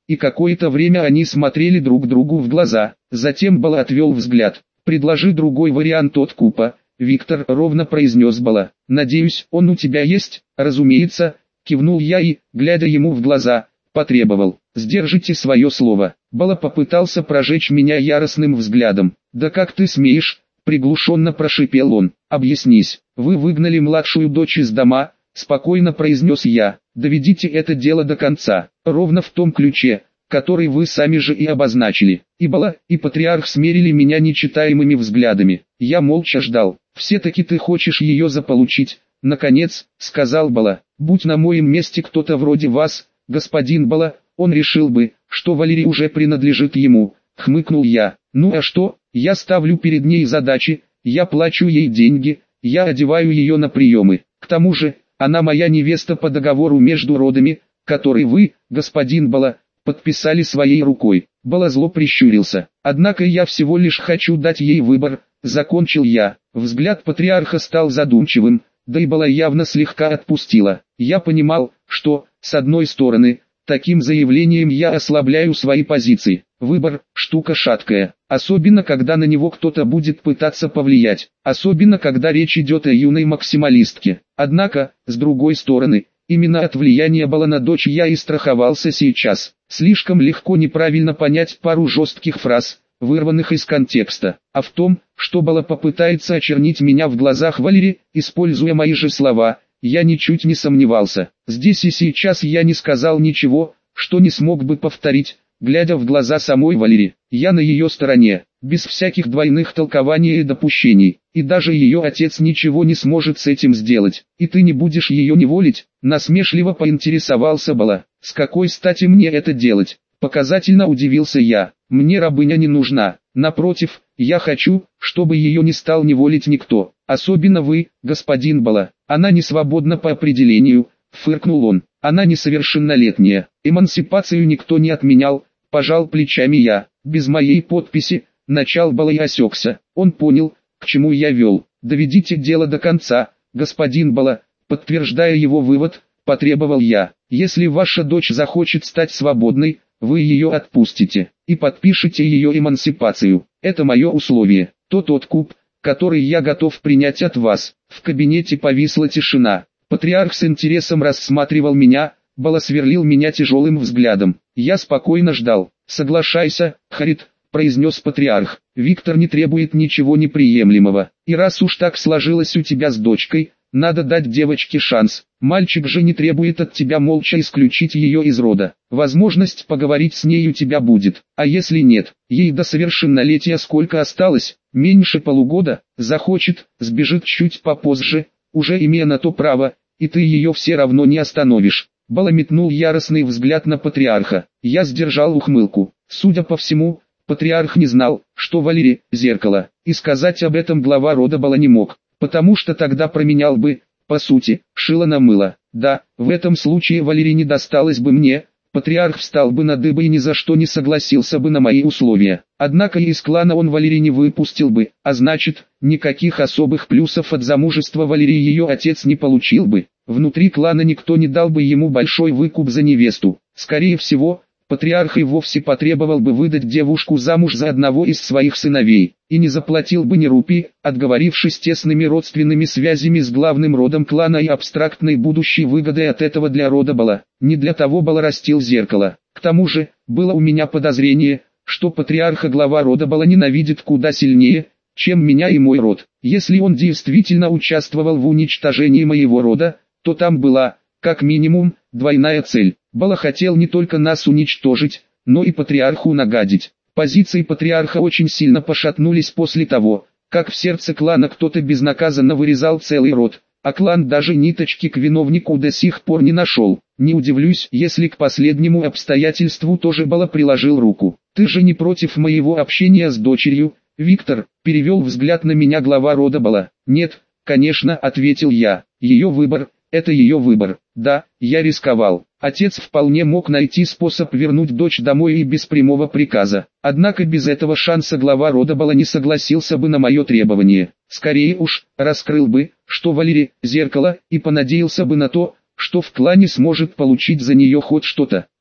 и какое-то время они смотрели друг другу в глаза. Затем Бала отвел взгляд. «Предложи другой вариант откупа», — Виктор ровно произнес Бала. «Надеюсь, он у тебя есть?» «Разумеется», — кивнул я и, глядя ему в глаза, потребовал: «Сдержите свое слово». Бала попытался прожечь меня яростным взглядом. «Да как ты смеешь?» — приглушенно прошипел он. «Объяснись, вы выгнали младшую дочь из дома», — спокойно произнес я. «Доведите это дело до конца, ровно в том ключе, который вы сами же и обозначили». И Бала, и патриарх смерили меня нечитаемыми взглядами. Я молча ждал. «Все-таки ты хочешь ее заполучить?» «Наконец», — сказал Бала. «Будь на моем месте кто-то вроде вас, господин Бала, он решил бы, что Валерий уже принадлежит ему», — хмыкнул я. «Ну а что, я ставлю перед ней задачи, я плачу ей деньги, я одеваю ее на приемы. К тому же, она моя невеста по договору между родами, который вы, господин Бала, подписали своей рукой». Бала зло прищурился. «Однако я всего лишь хочу дать ей выбор», — закончил я. Взгляд патриарха стал задумчивым, да и Бала явно слегка отпустила. Я понимал, что, с одной стороны, таким заявлением я ослабляю свои позиции. Выбор – штука шаткая, особенно когда на него кто-то будет пытаться повлиять, особенно когда речь идет о юной максималистке. Однако, с другой стороны, именно от влияния Бала на дочь я и страховался сейчас. Слишком легко неправильно понять пару жестких фраз, вырванных из контекста, а в том, что Бала попытается очернить меня в глазах Валерии, используя мои же слова, я ничуть не сомневался. Здесь и сейчас я не сказал ничего, что не смог бы повторить, глядя в глаза самой Валерии. Я на ее стороне, без всяких двойных толкований и допущений, и даже ее отец ничего не сможет с этим сделать. «И ты не будешь ее неволить?» — насмешливо поинтересовался Бала. «С какой стати мне это делать?» Показательно удивился я. «Мне рабыня не нужна. Напротив, я хочу, чтобы ее не стал неволить никто, особенно вы, господин Бала. Она не свободна по определению», — фыркнул он. «Она несовершеннолетняя. Эмансипацию никто не отменял», — пожал плечами я. «Без моей подписи», — начал Бала и осекся. Он понял, к чему я вел. «Доведите дело до конца, господин Бала», — подтверждая его вывод, потребовал я. «Если ваша дочь захочет стать свободной, вы ее отпустите и подпишите ее эмансипацию. Это мое условие, тот откуп, который я готов принять от вас». В кабинете повисла тишина. Патриарх с интересом рассматривал меня, Бала сверлил меня тяжелым взглядом. Я спокойно ждал. «Соглашайся, Харит», — произнес патриарх. «Виктор не требует ничего неприемлемого. И раз уж так сложилось у тебя с дочкой, надо дать девочке шанс. Мальчик же не требует от тебя молча исключить ее из рода. Возможность поговорить с ней у тебя будет. А если нет, ей до совершеннолетия сколько осталось? Меньше полугода. Захочет, сбежит чуть попозже, уже имея на то право, и ты ее все равно не остановишь». Бала метнул яростный взгляд на патриарха. Я сдержал ухмылку. Судя по всему, патриарх не знал, что Валерий – зеркало, и сказать об этом глава рода Бала не мог, потому что тогда променял бы, по сути, шило на мыло. Да, в этом случае Валерий не досталось бы мне, патриарх встал бы на дыбы и ни за что не согласился бы на мои условия. Однако из клана он Валерий не выпустил бы, а значит, никаких особых плюсов от замужества Валерии ее отец не получил бы. Внутри клана никто не дал бы ему большой выкуп за невесту. Скорее всего, патриарх и вовсе потребовал бы выдать девушку замуж за одного из своих сыновей, и не заплатил бы ни рупии, отговорившись тесными родственными связями с главным родом клана и абстрактной будущей выгодой от этого для рода Бала. Не для того Бала растил зеркало. К тому же, было у меня подозрение, что патриарха глава рода Бала ненавидит куда сильнее, чем меня и мой род. Если он действительно участвовал в уничтожении моего рода, то там была, как минимум, двойная цель. Бала хотел не только нас уничтожить, но и патриарху нагадить. Позиции патриарха очень сильно пошатнулись после того, как в сердце клана кто-то безнаказанно вырезал целый род, а клан даже ниточки к виновнику до сих пор не нашел. Не удивлюсь, если к последнему обстоятельству тоже Бала приложил руку. «Ты же не против моего общения с дочерью, Виктор?» — перевел взгляд на меня глава рода Бала. «Нет, конечно», — ответил я. «Ее выбор. Это ее выбор. Да, я рисковал. Отец вполне мог найти способ вернуть дочь домой и без прямого приказа. Однако без этого шанса глава рода Бала не согласился бы на мое требование. Скорее уж, раскрыл бы, что Валерий – зеркало, и понадеялся бы на то, что в клане сможет получить за нее хоть что-то.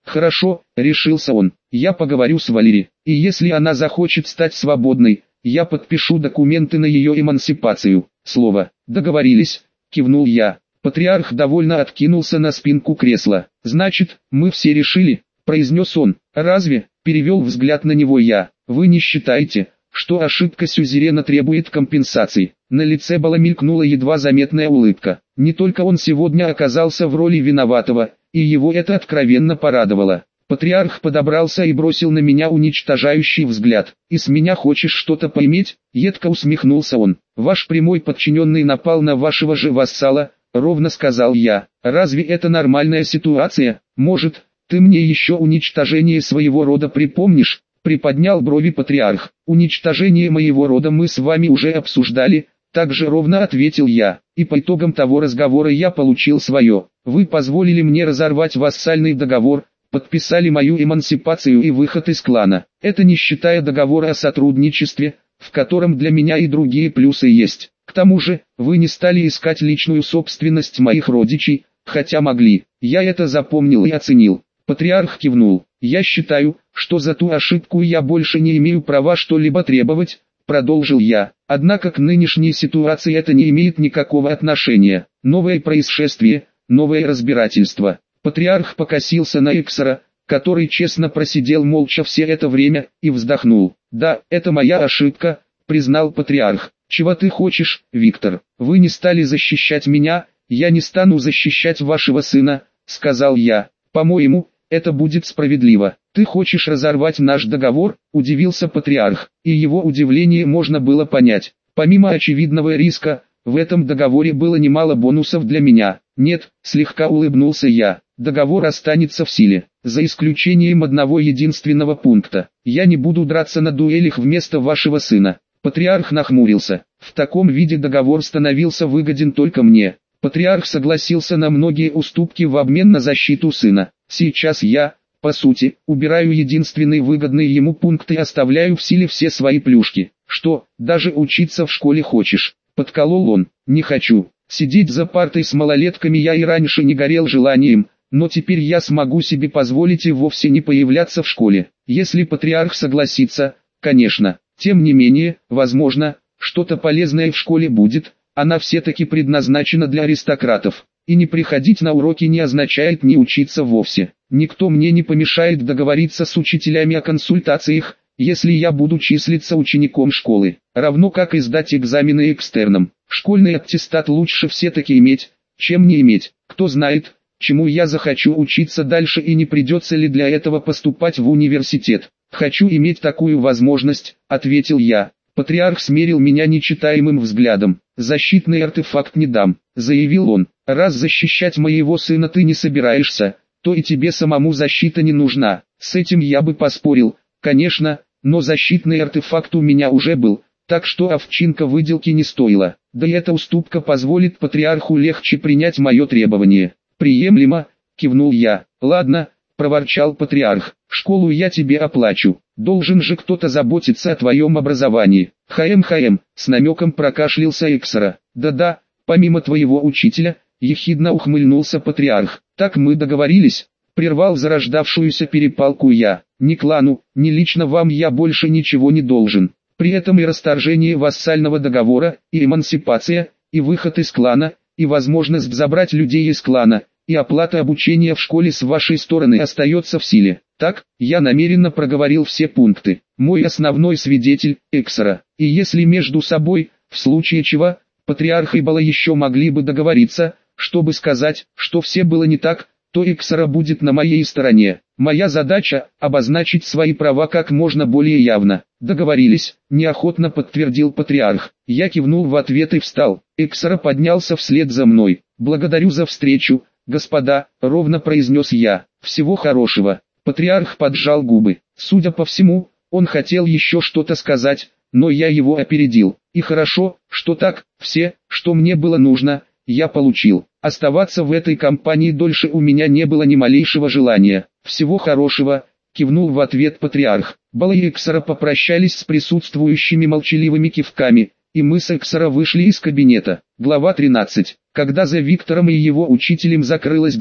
Хорошо, решился он, я поговорю с Валери, и если она захочет стать свободной, я подпишу документы на ее эмансипацию. Слово, договорились, кивнул я. Патриарх довольно откинулся на спинку кресла. Значит, мы все решили, произнес он. Разве, перевел взгляд на него я, вы не считаете, что ошибка сюзерена требует компенсации? На лице Бала мелькнула едва заметная улыбка. Не только он сегодня оказался в роли виноватого, и его это откровенно порадовало. Патриарх подобрался и бросил на меня уничтожающий взгляд. «И с меня хочешь что-то поиметь?» — едко усмехнулся он. «Ваш прямой подчиненный напал на вашего же вассала», — ровно сказал я. «Разве это нормальная ситуация? Может, ты мне еще уничтожение своего рода припомнишь?» — приподнял брови патриарх. «Уничтожение моего рода мы с вами уже обсуждали», — также ровно ответил я. «И по итогам того разговора я получил свое. Вы позволили мне разорвать вассальный договор, подписали мою эмансипацию и выход из клана. Это не считая договора о сотрудничестве, в котором для меня и другие плюсы есть. К тому же, вы не стали искать личную собственность моих родичей, хотя могли. Я это запомнил и оценил». Патриарх кивнул. «Я считаю, что за ту ошибку я больше не имею права что-либо требовать», продолжил я. «Однако к нынешней ситуации это не имеет никакого отношения. Новое происшествие, новое разбирательство». Патриарх покосился на Эксера, который честно просидел молча все это время, и вздохнул. «Да, это моя ошибка», признал патриарх. «Чего ты хочешь, Виктор? Вы не стали защищать меня, я не стану защищать вашего сына», сказал я. «По-моему, это будет справедливо. Ты хочешь разорвать наш договор?» Удивился патриарх, и его удивление можно было понять. Помимо очевидного риска, в этом договоре было немало бонусов для меня. «Нет», слегка улыбнулся я, «договор останется в силе, за исключением одного единственного пункта. Я не буду драться на дуэлях вместо вашего сына». Патриарх нахмурился. В таком виде договор становился выгоден только мне. Патриарх согласился на многие уступки в обмен на защиту сына. Сейчас я, по сути, убираю единственный выгодный ему пункт и оставляю в силе все свои плюшки. «Что, даже учиться в школе хочешь?» Подколол он. «Не хочу. Сидеть за партой с малолетками я и раньше не горел желанием, но теперь я смогу себе позволить и вовсе не появляться в школе. Если патриарх согласится, конечно. Тем не менее, возможно, что-то полезное в школе будет, она все-таки предназначена для аристократов. И не приходить на уроки не означает не учиться вовсе. Никто мне не помешает договориться с учителями о консультациях, если я буду числиться учеником школы, равно как и сдать экзамены экстерном. Школьный аттестат лучше все-таки иметь, чем не иметь. Кто знает, чему я захочу учиться дальше и не придется ли для этого поступать в университет. «Хочу иметь такую возможность», — ответил я. Патриарх смерил меня нечитаемым взглядом. «Защитный артефакт не дам», — заявил он. «Раз защищать моего сына ты не собираешься, то и тебе самому защита не нужна». С этим я бы поспорил, конечно, но защитный артефакт у меня уже был, так что овчинка выделки не стоила. Да и эта уступка позволит патриарху легче принять мое требование. «Приемлемо», — кивнул я. «Ладно», — проворчал патриарх, — «школу я тебе оплачу. Должен же кто-то заботиться о твоем образовании». «Хаем-хаем», — с намеком прокашлялся Эксера. «Да-да, помимо твоего учителя», — ехидно ухмыльнулся патриарх. «Так мы договорились», — прервал зарождавшуюся перепалку я. «Ни клану, ни лично вам я больше ничего не должен». При этом и расторжение вассального договора, и эмансипация, и выход из клана, и возможность забрать людей из клана, и оплата обучения в школе с вашей стороны остается в силе. Так, я намеренно проговорил все пункты. Мой основной свидетель – Эксера. И если между собой, в случае чего, патриарх и Бала еще могли бы договориться, чтобы сказать, что все было не так, то Эксера будет на моей стороне. Моя задача – обозначить свои права как можно более явно. «Договорились», – неохотно подтвердил патриарх. Я кивнул в ответ и встал. Эксера поднялся вслед за мной. «Благодарю за встречу, господа», – ровно произнес я. «Всего хорошего». Патриарх поджал губы. Судя по всему, он хотел еще что-то сказать, но я его опередил. И хорошо, что так, все, что мне было нужно, я получил. Оставаться в этой компании дольше у меня не было ни малейшего желания. «Всего хорошего», — кивнул в ответ патриарх. Бала и Эксера попрощались с присутствующими молчаливыми кивками, и мы с Эксера вышли из кабинета. Глава тринадцать. Когда за Виктором и его учителем закрылась дверь,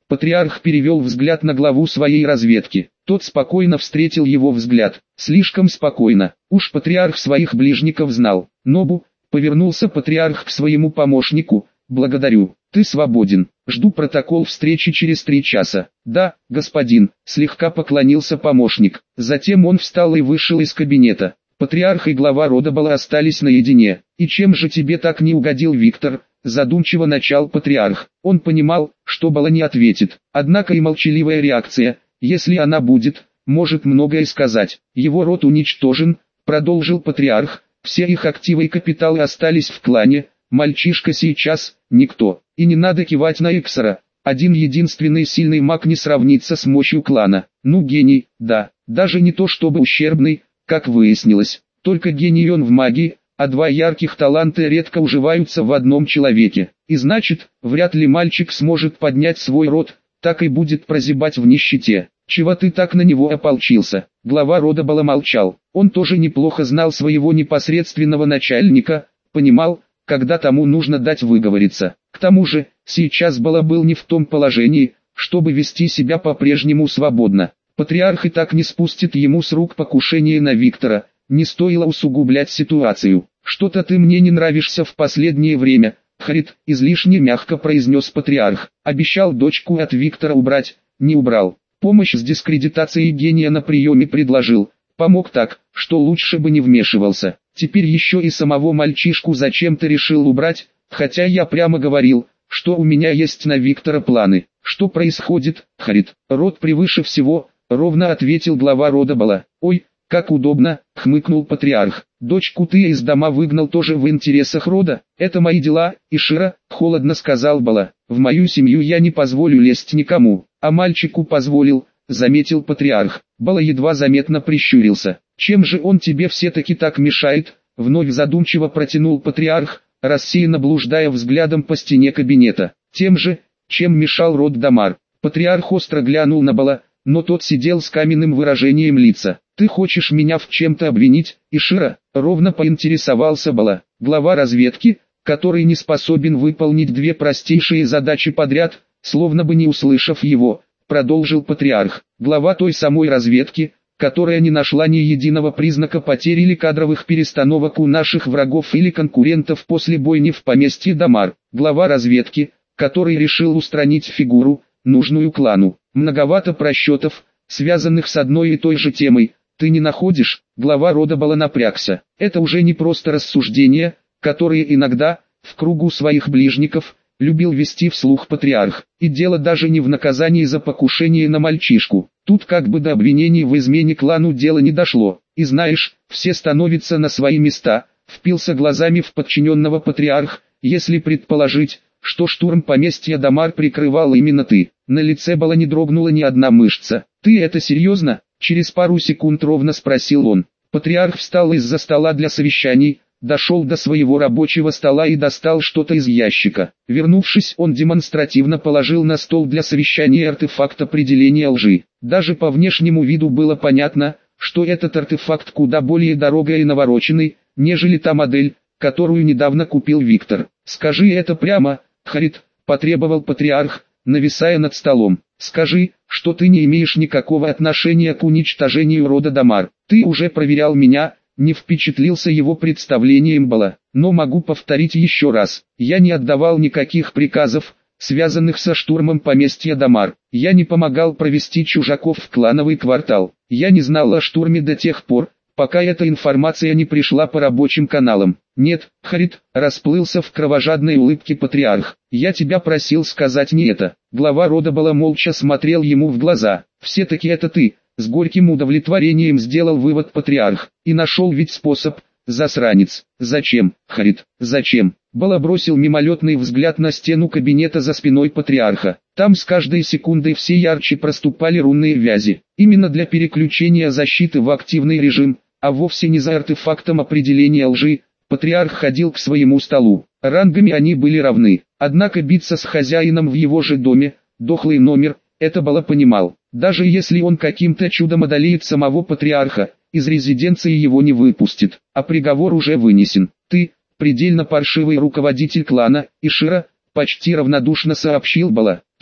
Патриарх перевел взгляд на главу своей разведки. Тот спокойно встретил его взгляд. Слишком спокойно. Уж патриарх своих ближников знал. Нобу, повернулся патриарх к своему помощнику. Благодарю, ты свободен. Жду протокол встречи через три часа. Да, господин, слегка поклонился помощник. Затем он встал и вышел из кабинета. Патриарх и глава рода Бала остались наедине. И чем же тебе так не угодил Виктор? Задумчиво начал патриарх. Он понимал, что Бала не ответит. Однако и молчаливая реакция, если она будет, может многое сказать. Его род уничтожен, продолжил патриарх. Все их активы и капиталы остались в клане. Мальчишка сейчас никто. И не надо кивать на Эксера. Один единственный сильный маг не сравнится с мощью клана. Ну гений, да, даже не то чтобы ущербный, как выяснилось. Только гений он в магии, а два ярких таланта редко уживаются в одном человеке. И значит, вряд ли мальчик сможет поднять свой род, так и будет прозябать в нищете. Чего ты так на него ополчился? Глава рода Бала молчал. Он тоже неплохо знал своего непосредственного начальника, понимал, когда тому нужно дать выговориться. К тому же, сейчас Бала был не в том положении, чтобы вести себя по-прежнему свободно. Патриарх и так не спустит ему с рук покушение на Виктора. Не стоило усугублять ситуацию. «Что-то ты мне не нравишься в последнее время, Харит», — излишне мягко произнес патриарх. «Обещал дочку от Виктора убрать, не убрал. Помощь с дискредитацией гения на приеме предложил. Помог так, что лучше бы не вмешивался. Теперь еще и самого мальчишку зачем-то решил убрать, хотя я прямо говорил, что у меня есть на Виктора планы. Что происходит, Харит? Род превыше всего», — ровно ответил глава рода Бала. «Ой, как удобно», — хмыкнул патриарх. «Дочку ты из дома выгнал тоже в интересах рода? Это мои дела, Ишира», — холодно сказал Бала. «В мою семью я не позволю лезть никому, а мальчику позволил», — заметил патриарх. Бала едва заметно прищурился. «Чем же он тебе все-таки так мешает?» — вновь задумчиво протянул патриарх, рассеянно блуждая взглядом по стене кабинета. «Тем же, чем мешал род Дамар». Патриарх остро глянул на Бала, но тот сидел с каменным выражением лица. «Ты хочешь меня в чем-то обвинить, Ишира?» — ровно поинтересовался Бала. Глава разведки, который не способен выполнить две простейшие задачи подряд, словно бы не услышав его, продолжил патриарх. Глава той самой разведки, которая не нашла ни единого признака потери или кадровых перестановок у наших врагов или конкурентов после бойни в поместье Дамар. Глава разведки, который решил устранить фигуру, нужную клану. Многовато просчетов, связанных с одной и той же темой. Ты не находишь? Глава рода Бала напрягся. Это уже не просто рассуждения, которые иногда, в кругу своих ближников, любил вести вслух патриарх. И дело даже не в наказании за покушение на мальчишку. Тут как бы до обвинений в измене клану дело не дошло. И знаешь, все становятся на свои места, впился глазами в подчиненного патриарх, если предположить, что штурм поместья Дамар прикрывал именно ты. На лице Бала не дрогнула ни одна мышца. «Ты это серьезно?» — через пару секунд ровно спросил он. Патриарх встал из-за стола для совещаний, дошел до своего рабочего стола и достал что-то из ящика. Вернувшись, он демонстративно положил на стол для совещания артефакт определения лжи. Даже по внешнему виду было понятно, что этот артефакт куда более дорогой и навороченный, нежели та модель, которую недавно купил Виктор. «Скажи это прямо, Харит», — потребовал патриарх, нависая над столом. «Скажи, что ты не имеешь никакого отношения к уничтожению рода Дамар. Ты уже проверял меня», — не впечатлился его представлением Бала. «Но могу повторить еще раз. Я не отдавал никаких приказов, связанных со штурмом поместья Дамар. Я не помогал провести чужаков в клановый квартал. Я не знал о штурме до тех пор, пока эта информация не пришла по рабочим каналам. Нет, Харит», — расплылся в кровожадной улыбке патриарх. «Я тебя просил сказать не это». Глава рода Бала молча смотрел ему в глаза. «Все-таки это ты», — с горьким удовлетворением сделал вывод патриарх. «И нашел ведь способ, засранец». «Зачем, Харит, зачем?» Бала бросил мимолетный взгляд на стену кабинета за спиной патриарха. Там с каждой секундой все ярче проступали рунные вязи. Именно для переключения защиты в активный режим, а вовсе не за артефактом определения лжи, патриарх ходил к своему столу. Рангами они были равны, однако биться с хозяином в его же доме, дохлый номер, это Бала понимал. Даже если он каким-то чудом одолеет самого патриарха, из резиденции его не выпустит, а приговор уже вынесен. «Ты, предельно паршивый руководитель клана, Ишира», — почти равнодушно сообщил Бала. «Ты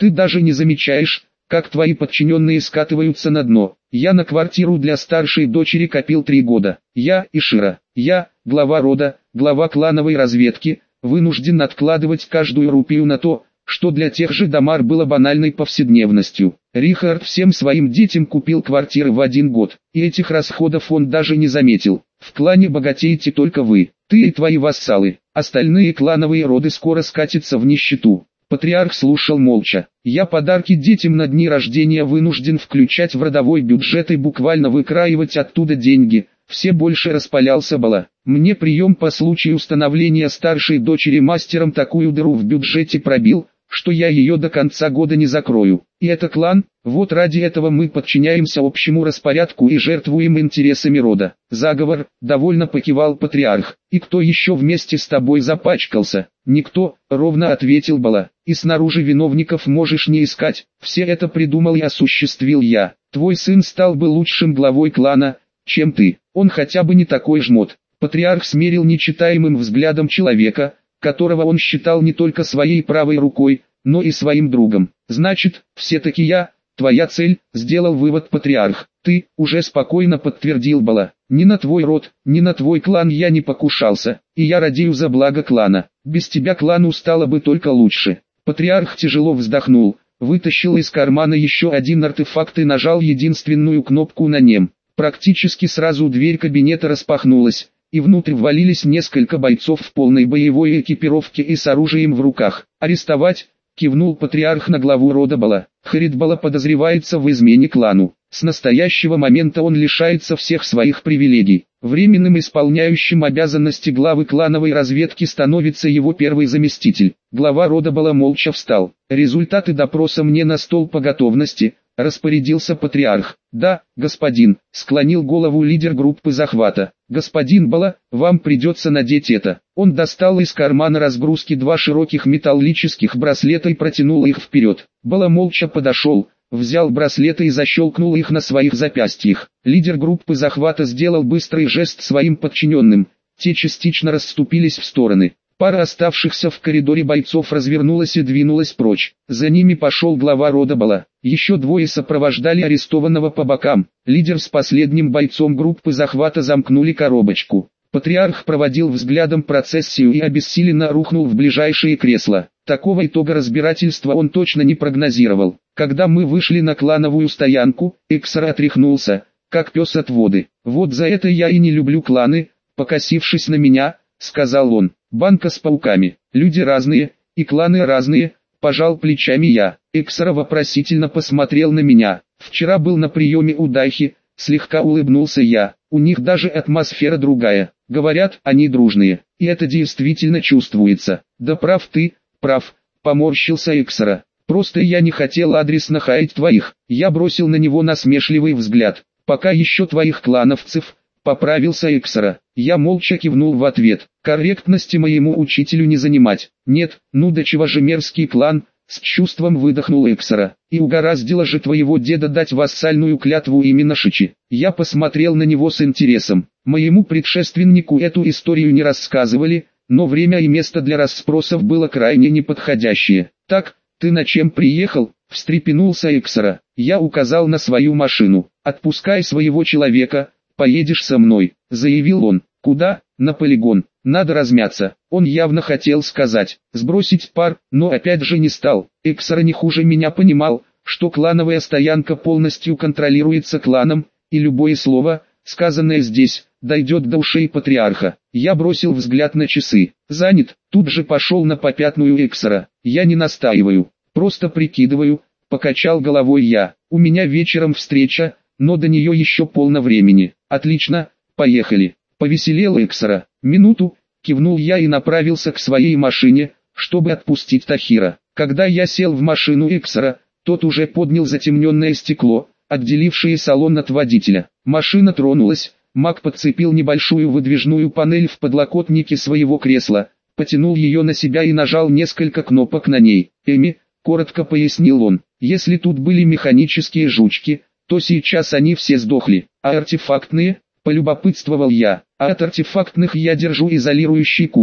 Ты даже не замечаешь, как твои подчиненные скатываются на дно. Я на квартиру для старшей дочери копил три года. Я, Ишира, я, глава рода, глава клановой разведки, вынужден откладывать каждую рупию на то, что для тех же Дамар было банальной повседневностью. Рихард всем своим детям купил квартиры в один год, и этих расходов он даже не заметил. В клане богатеете только вы, ты и твои вассалы, остальные клановые роды скоро скатятся в нищету. Патриарх слушал молча. Я подарки детям на дни рождения вынужден включать в родовой бюджет и буквально выкраивать оттуда деньги. Все больше распалялся Бала. Мне прием по случаю становления старшей дочери мастером такую дыру в бюджете пробил, что я ее до конца года не закрою. И это клан, вот ради этого мы подчиняемся общему распорядку и жертвуем интересами рода. Заговор, довольно покивал патриарх. И кто еще вместе с тобой запачкался? Никто, ровно ответил Бала. И снаружи виновников можешь не искать. Все это придумал и осуществил я. Твой сын стал бы лучшим главой клана, чем ты. Он хотя бы не такой жмот. Патриарх смерил нечитаемым взглядом человека, которого он считал не только своей правой рукой, но и своим другом. Значит, все-таки я, твоя цель, сделал вывод патриарх. Ты, уже спокойно подтвердил Бала. Ни на твой род, ни на твой клан я не покушался, и я радею за благо клана. Без тебя клану стало бы только лучше. Патриарх тяжело вздохнул, вытащил из кармана еще один артефакт и нажал единственную кнопку на нем. Практически сразу дверь кабинета распахнулась, и внутрь ввалились несколько бойцов в полной боевой экипировке и с оружием в руках. «Арестовать!» — кивнул патриарх на главу рода Бала. Харид Бала подозревается в измене клану. С настоящего момента он лишается всех своих привилегий. Временным исполняющим обязанности главы клановой разведки становится его первый заместитель. Глава рода Бала молча встал. «Результаты допроса мне на стол по готовности», — распорядился патриарх. «Да, господин», — склонил голову лидер группы захвата. «Господин Бала, вам придется надеть это». Он достал из кармана разгрузки два широких металлических браслета и протянул их вперед. Бала молча подошел, взял браслеты и защелкнул их на своих запястьях. Лидер группы захвата сделал быстрый жест своим подчиненным, те частично расступились в стороны. Пара оставшихся в коридоре бойцов развернулась и двинулась прочь. За ними пошел глава рода Бала. Еще двое сопровождали арестованного по бокам. Лидер с последним бойцом группы захвата замкнули коробочку. Патриарх проводил взглядом процессию и обессиленно рухнул в ближайшее кресло. Такого итога разбирательства он точно не прогнозировал. Когда мы вышли на клановую стоянку, Эксара отряхнулся, как пес от воды. «Вот за это я и не люблю кланы», покосившись на меня, сказал он. «Банка с пауками, люди разные, и кланы разные», пожал плечами я. Эксара вопросительно посмотрел на меня. «Вчера был на приеме у Дайхи», слегка улыбнулся я. «У них даже атмосфера другая. Говорят, они дружные, и это действительно чувствуется». «Да прав ты, прав», поморщился Эксара. «Просто я не хотел адресно хаять твоих». Я бросил на него насмешливый взгляд. «Пока еще твоих клановцев», поправился Эксара. Я молча кивнул в ответ. Корректности моему учителю не занимать. «Нет, ну до чего же мерзкий клан», с чувством выдохнул Эксара. «И угораздило же твоего деда дать вассальную клятву именно Шичи». Я посмотрел на него с интересом. Моему предшественнику эту историю не рассказывали, но время и место для расспросов было крайне неподходящее. «Так, ты на чем приехал?» — встрепенулся Эксара. Я указал на свою машину. «Отпускай своего человека, поедешь со мной», — заявил он. «Куда?» «На полигон. Надо размяться». Он явно хотел сказать, сбросить пар, но опять же не стал. Эксара не хуже меня понимал, что клановая стоянка полностью контролируется кланом, и любое слово, сказанное здесь, дойдет до ушей патриарха. Я бросил взгляд на часы. «Занят», тут же пошел на попятную Эксара. «Я не настаиваю, просто прикидываю», покачал головой я. «У меня вечером встреча, но до нее еще полно времени». «Отлично, поехали». Повеселел Эксара. «Минуту», кивнул я и направился к своей машине, чтобы отпустить Тахира. Когда я сел в машину Эксара, тот уже поднял затемненное стекло, отделившее салон от водителя. Машина тронулась, Мак подцепил небольшую выдвижную панель в подлокотнике своего кресла, потянул ее на себя и нажал несколько кнопок на ней. «Эми», коротко пояснил он, «если тут были механические жучки, то сейчас они все сдохли, а артефактные?» Полюбопытствовал я. «А от артефактных я держу изолирующий купол»,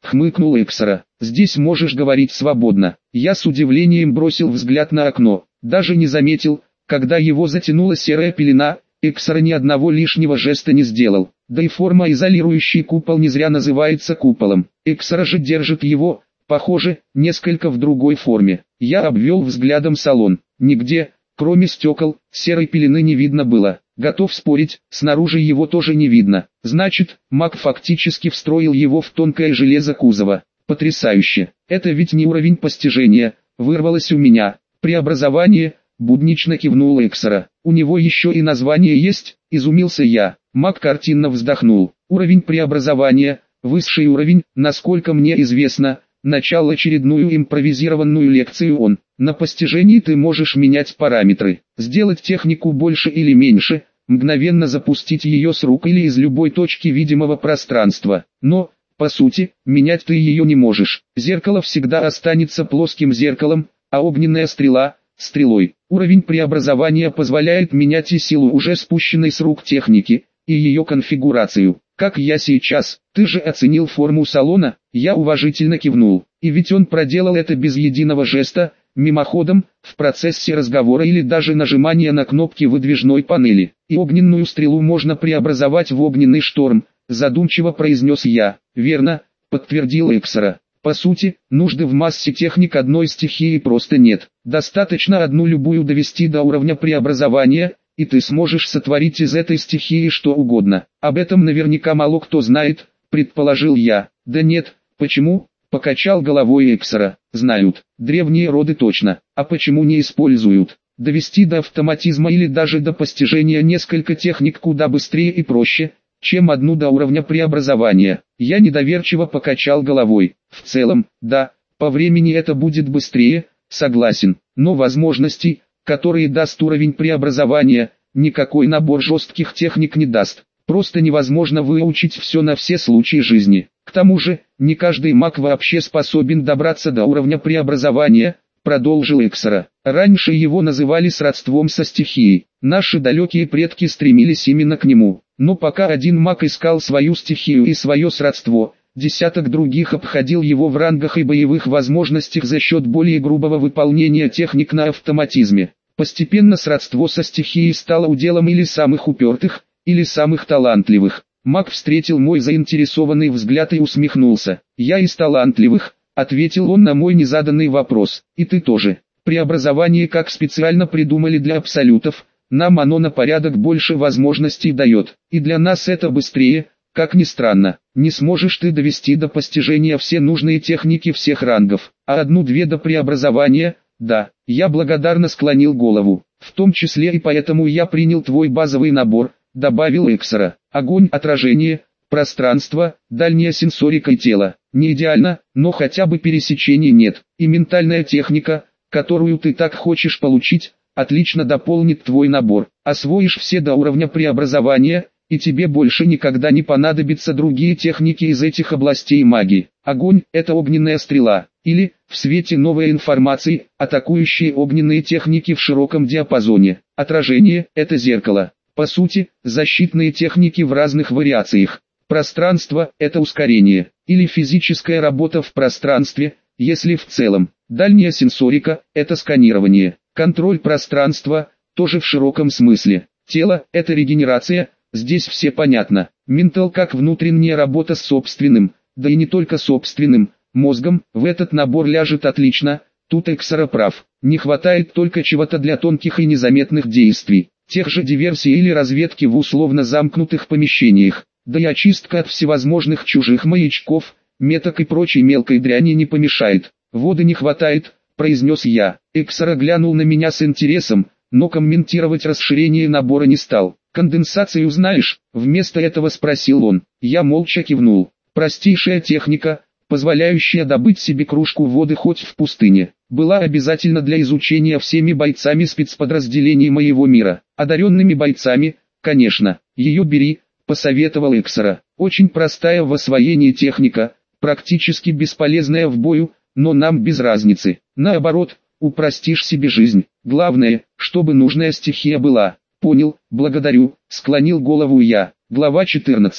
хмыкнул Эксара. Здесь можешь говорить свободно. Я с удивлением бросил взгляд на окно. Даже не заметил, когда его затянула серая пелена. Эксара ни одного лишнего жеста не сделал. Да и форма изолирующий купол не зря называется куполом. Эксара же держит его, похоже, несколько в другой форме. Я обвел взглядом салон. Нигде, кроме стекол, серой пелены не видно было. Готов спорить, снаружи его тоже не видно. Значит, маг фактически встроил его в тонкое железо кузова. Потрясающе. Это ведь не уровень постижения. Вырвалось у меня. Преобразование. Буднично кивнул Эксара. У него еще и название есть, изумился я. Маг картинно вздохнул. Уровень преобразования, высший уровень, насколько мне известно. Начал очередную импровизированную лекцию он. На постижении ты можешь менять параметры, сделать технику больше или меньше, мгновенно запустить ее с рук или из любой точки видимого пространства. Но, по сути, менять ты ее не можешь. Зеркало всегда останется плоским зеркалом, а огненная стрела – стрелой. Уровень преобразования позволяет менять и силу уже спущенной с рук техники, и ее конфигурацию. Как я сейчас, ты же оценил форму салона, я уважительно кивнул. И ведь он проделал это без единого жеста, мимоходом, в процессе разговора или даже нажимания на кнопки выдвижной панели. И огненную стрелу можно преобразовать в огненный шторм, задумчиво произнес я. Верно, подтвердил Эксара. По сути, нужды в массе техник одной стихии просто нет. Достаточно одну любую довести до уровня преобразования, и ты сможешь сотворить из этой стихии что угодно. Об этом наверняка мало кто знает, предположил я. Да нет, почему? Покачал головой Эксара. Знают, древние роды точно. А почему не используют? Довести до автоматизма или даже до постижения несколько техник куда быстрее и проще, чем одну до уровня преобразования. Я недоверчиво покачал головой. В целом, да, по времени это будет быстрее, согласен, но возможностей, которые даст уровень преобразования, никакой набор жестких техник не даст. Просто невозможно выучить все на все случаи жизни. К тому же, не каждый маг вообще способен добраться до уровня преобразования, продолжил Эксара. Раньше его называли сродством со стихией. Наши далекие предки стремились именно к нему. Но пока один маг искал свою стихию и свое сродство, десяток других обходил его в рангах и боевых возможностях за счет более грубого выполнения техник на автоматизме. Постепенно сродство со стихией стало уделом или самых упертых, или самых талантливых. Маг встретил мой заинтересованный взгляд и усмехнулся. «Я из талантливых», — ответил он на мой незаданный вопрос. «И ты тоже. Преобразование как специально придумали для абсолютов, нам оно на порядок больше возможностей дает. И для нас это быстрее, как ни странно. Не сможешь ты довести до постижения все нужные техники всех рангов, а одну-две до преобразования, да». Я благодарно склонил голову. «В том числе и поэтому я принял твой базовый набор», — добавил Эксара. «Огонь, отражение, пространство, дальняя сенсорика и тело. Не идеально, но хотя бы пересечений нет. И ментальная техника, которую ты так хочешь получить, отлично дополнит твой набор. Освоишь все до уровня преобразования, и тебе больше никогда не понадобятся другие техники из этих областей магии. Огонь – это огненная стрела, или, в свете новой информации, атакующие огненные техники в широком диапазоне. Отражение – это зеркало. По сути, защитные техники в разных вариациях. Пространство – это ускорение, или физическая работа в пространстве, если в целом. Дальняя сенсорика – это сканирование. Контроль пространства – тоже в широком смысле. Тело – это регенерация, здесь все понятно. Ментал как внутренняя работа с собственным, да и не только собственным, мозгом, в этот набор ляжет отлично. Тут Эксара прав. Не хватает только чего-то для тонких и незаметных действий. Тех же диверсий или разведки в условно замкнутых помещениях, да и очистка от всевозможных чужих маячков, меток и прочей мелкой дряни не помешает. «Воды не хватает», — произнес я. Эксара глянул на меня с интересом, но комментировать расширение набора не стал. «Конденсацию знаешь?» — вместо этого спросил он. Я молча кивнул. «Простейшая техника, позволяющая добыть себе кружку воды хоть в пустыне, была обязательна для изучения всеми бойцами спецподразделений моего мира. Одаренными бойцами, конечно. Ее бери», — посоветовал Эксара. «Очень простая в освоении техника, практически бесполезная в бою, но нам без разницы. Наоборот, упростишь себе жизнь. Главное, чтобы нужная стихия была». «Понял, благодарю», — склонил голову я. Глава четырнадцать.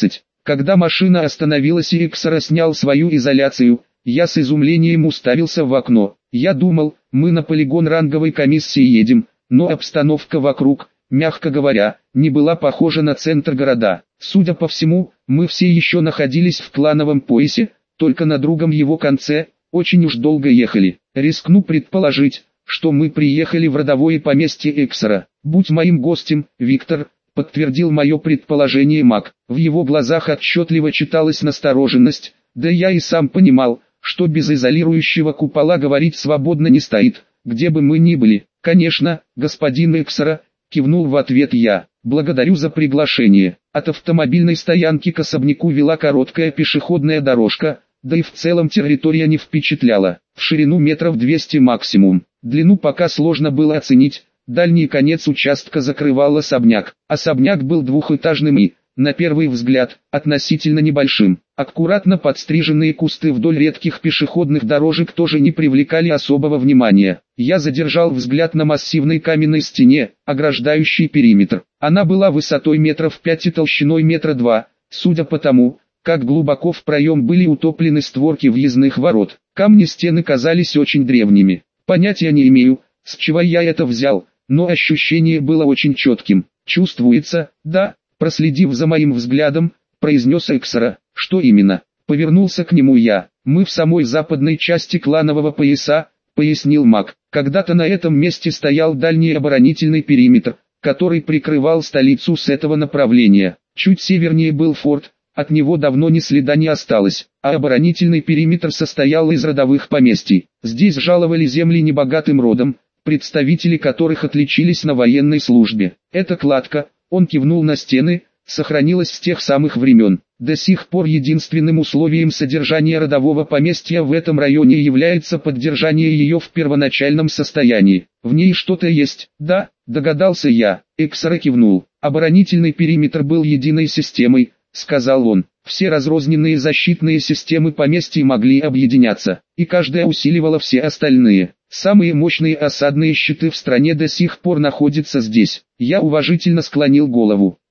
Когда машина остановилась и Эксара снял свою изоляцию, я с изумлением уставился в окно. Я думал, мы на полигон ранговой комиссии едем, но обстановка вокруг, мягко говоря, не была похожа на центр города. Судя по всему, мы все еще находились в клановом поясе, только на другом его конце, очень уж долго ехали. Рискну предположить, что мы приехали в родовое поместье Эксара. «Будь моим гостем, Виктор», — подтвердил мое предположение маг. В его глазах отчетливо читалась настороженность, да я и сам понимал, что без изолирующего купола говорить свободно не стоит, где бы мы ни были. «Конечно, господин Эксара», — кивнул в ответ я. «Благодарю за приглашение». От автомобильной стоянки к особняку вела короткая пешеходная дорожка, да и в целом территория не впечатляла. В ширину метров двести максимум. Длину пока сложно было оценить, дальний конец участка закрывал особняк. Особняк был двухэтажным и, на первый взгляд, относительно небольшим. Аккуратно подстриженные кусты вдоль редких пешеходных дорожек тоже не привлекали особого внимания. Я задержал взгляд на массивной каменной стене, ограждающей периметр. Она была высотой метров пять и толщиной метра два, судя по тому, как глубоко в проем были утоплены створки въездных ворот. Камни стены казались очень древними. Понятия не имею, с чего я это взял, но ощущение было очень четким. «Чувствуется, да?» — проследив за моим взглядом, произнес Эксара. «Что именно?» — повернулся к нему я. «Мы в самой западной части кланового пояса», — пояснил маг. «Когда-то на этом месте стоял дальний оборонительный периметр, который прикрывал столицу с этого направления. Чуть севернее был форт, от него давно ни следа не осталось, а оборонительный периметр состоял из родовых поместий. Здесь жаловали земли небогатым родам, представители которых отличились на военной службе. Эта кладка, он кивнул на стены, сохранилась с тех самых времен. До сих пор единственным условием содержания родового поместья в этом районе является поддержание ее в первоначальном состоянии. В ней что-то есть, да, догадался я. Эксара кивнул. Оборонительный периметр был единой системой, сказал он. Все разрозненные защитные системы поместья могли объединяться, и каждая усиливала все остальные. Самые мощные осадные щиты в стране до сих пор находятся здесь. Я уважительно склонил голову.